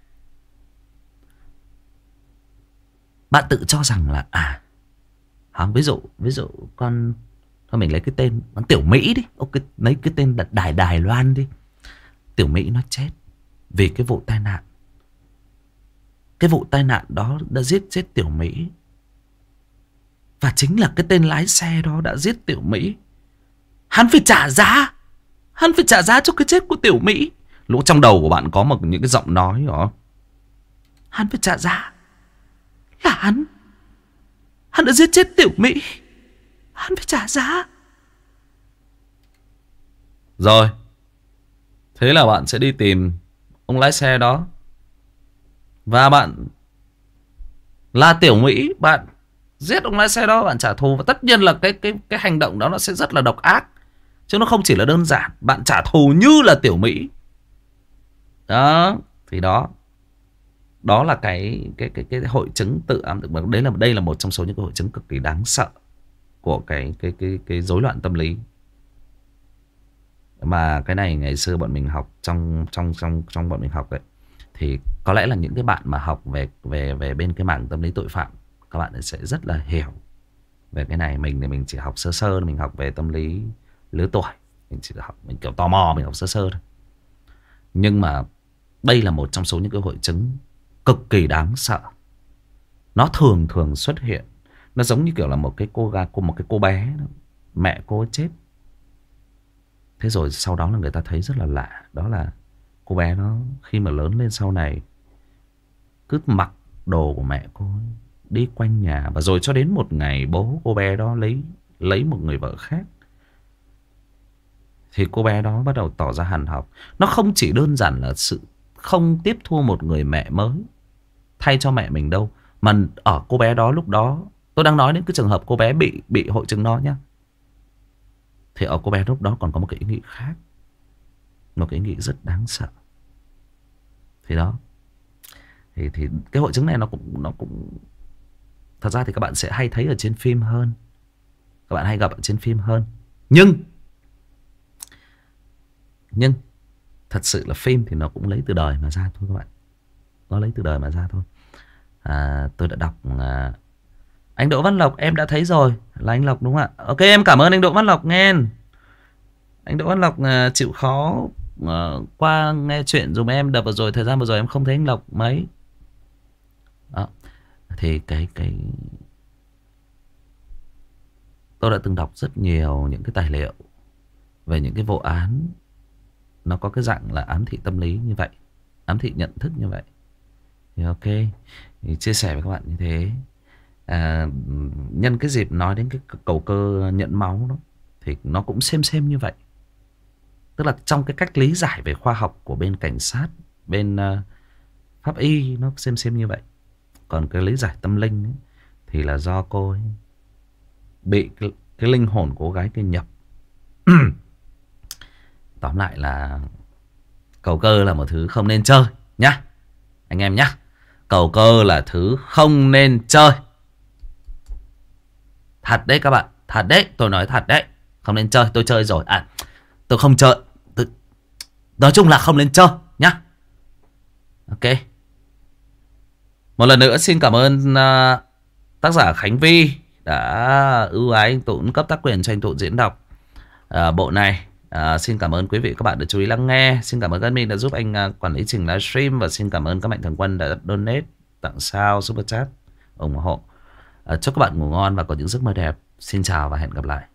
Bạn tự cho rằng là ví dụ con Thôi mình lấy cái tên Tiểu Mỹ đi. Ok, lấy cái tên Đài Loan đi. Tiểu Mỹ nó chết vì cái vụ tai nạn. Cái vụ tai nạn đó đã giết chết Tiểu Mỹ. Và chính là cái tên lái xe đó đã giết Tiểu Mỹ. Hắn phải trả giá. Hắn phải trả giá cho cái chết của Tiểu Mỹ. Lúc trong đầu của bạn có những cái giọng nói hả? Hắn phải trả giá. Là hắn đã giết chết Tiểu Mỹ. Hắn phải trả giá. Rồi. Thế là bạn sẽ đi tìm ông lái xe đó. Và bạn là Tiểu Mỹ. Bạn giết ông lái xe đó, bạn trả thù. Và tất nhiên là cái hành động đó nó sẽ rất là độc ác. Chứ nó không chỉ là đơn giản bạn trả thù như là Tiểu Mỹ. Đó. Thì đó là cái hội chứng tự ám thực. Đây là một trong số những cái hội chứng cực kỳ đáng sợ của cái rối loạn tâm lý. Mà cái này ngày xưa bọn mình học trong bọn mình học ấy, thì có lẽ là những cái bạn mà học về bên cái mảng tâm lý tội phạm, các bạn sẽ rất là hiểu về cái này. Mình thì mình chỉ học sơ sơ, mình học về tâm lý lứa tuổi, mình kiểu tò mò, mình học sơ sơ thôi. Nhưng mà đây là một trong số những cái hội chứng cực kỳ đáng sợ. Nó thường xuất hiện. Nó giống như kiểu là một cái cô bé đó. Mẹ cô ấy chết. Thế rồi sau đó là người ta thấy rất là lạ. Đó là cô bé nó khi mà lớn lên sau này cứ mặc đồ của mẹ cô ấy, đi quanh nhà. Và rồi cho đến một ngày bố cô bé đó lấy một người vợ khác. Thì cô bé đó bắt đầu tỏ ra hằn học. Nó không chỉ đơn giản là sự không tiếp thu một người mẹ mới thay cho mẹ mình đâu. Mà ở cô bé đó lúc đó, tôi đang nói đến cái trường hợp cô bé bị hội chứng đó nhá. Thì ở cô bé lúc đó còn có một cái ý nghĩ khác. Một cái ý nghĩ rất đáng sợ. Thì đó. Thì cái hội chứng này nó cũng thật ra thì các bạn sẽ hay thấy ở trên phim hơn. Các bạn hay gặp ở trên phim hơn. Nhưng thật sự là phim thì nó cũng lấy từ đời mà ra thôi các bạn. Nó lấy từ đời mà ra thôi. Tôi đã đọc anh Đỗ Văn Lộc, em đã thấy rồi. Là anh Lộc đúng không ạ? Ok, em cảm ơn anh Đỗ Văn Lộc nghe. Anh Đỗ Văn Lộc chịu khó qua nghe chuyện dùm em. Đợt vừa rồi, thời gian vừa rồi em không thấy anh Lộc mấy. Đó. Thì tôi đã từng đọc rất nhiều những cái tài liệu về những cái vụ án nó có cái dạng là ám thị tâm lý như vậy, ám thị nhận thức như vậy. Thì ok, thì chia sẻ với các bạn như thế. Nhân cái dịp nói đến cái cầu cơ nhận máu đó, thì nó cũng xem như vậy. Tức là trong cái cách lý giải về khoa học của bên cảnh sát, bên pháp y, nó xem như vậy. Còn cái lý giải tâm linh ấy, thì là do cô ấy bị cái linh hồn cô gái kia nhập. Tóm lại là cầu cơ là một thứ không nên chơi nhá, anh em nhá. Cầu cơ là thứ không nên chơi. Thật đấy các bạn, thật đấy, tôi nói thật đấy. Không nên chơi, tôi chơi rồi. Tôi không chơi. Nói chung là không nên chơi nhá. Ok. Một lần nữa xin cảm ơn tác giả Khánh Vi đã ưu ái anh Tụng cấp tác quyền cho anh Tụng diễn đọc bộ này. Xin cảm ơn quý vị các bạn đã chú ý lắng nghe. Xin cảm ơn admin đã giúp anh quản lý trình livestream. Và xin cảm ơn các mạnh thường quân đã donate, tặng sao, super chat ủng hộ. Chúc các bạn ngủ ngon và có những giấc mơ đẹp. Xin chào và hẹn gặp lại.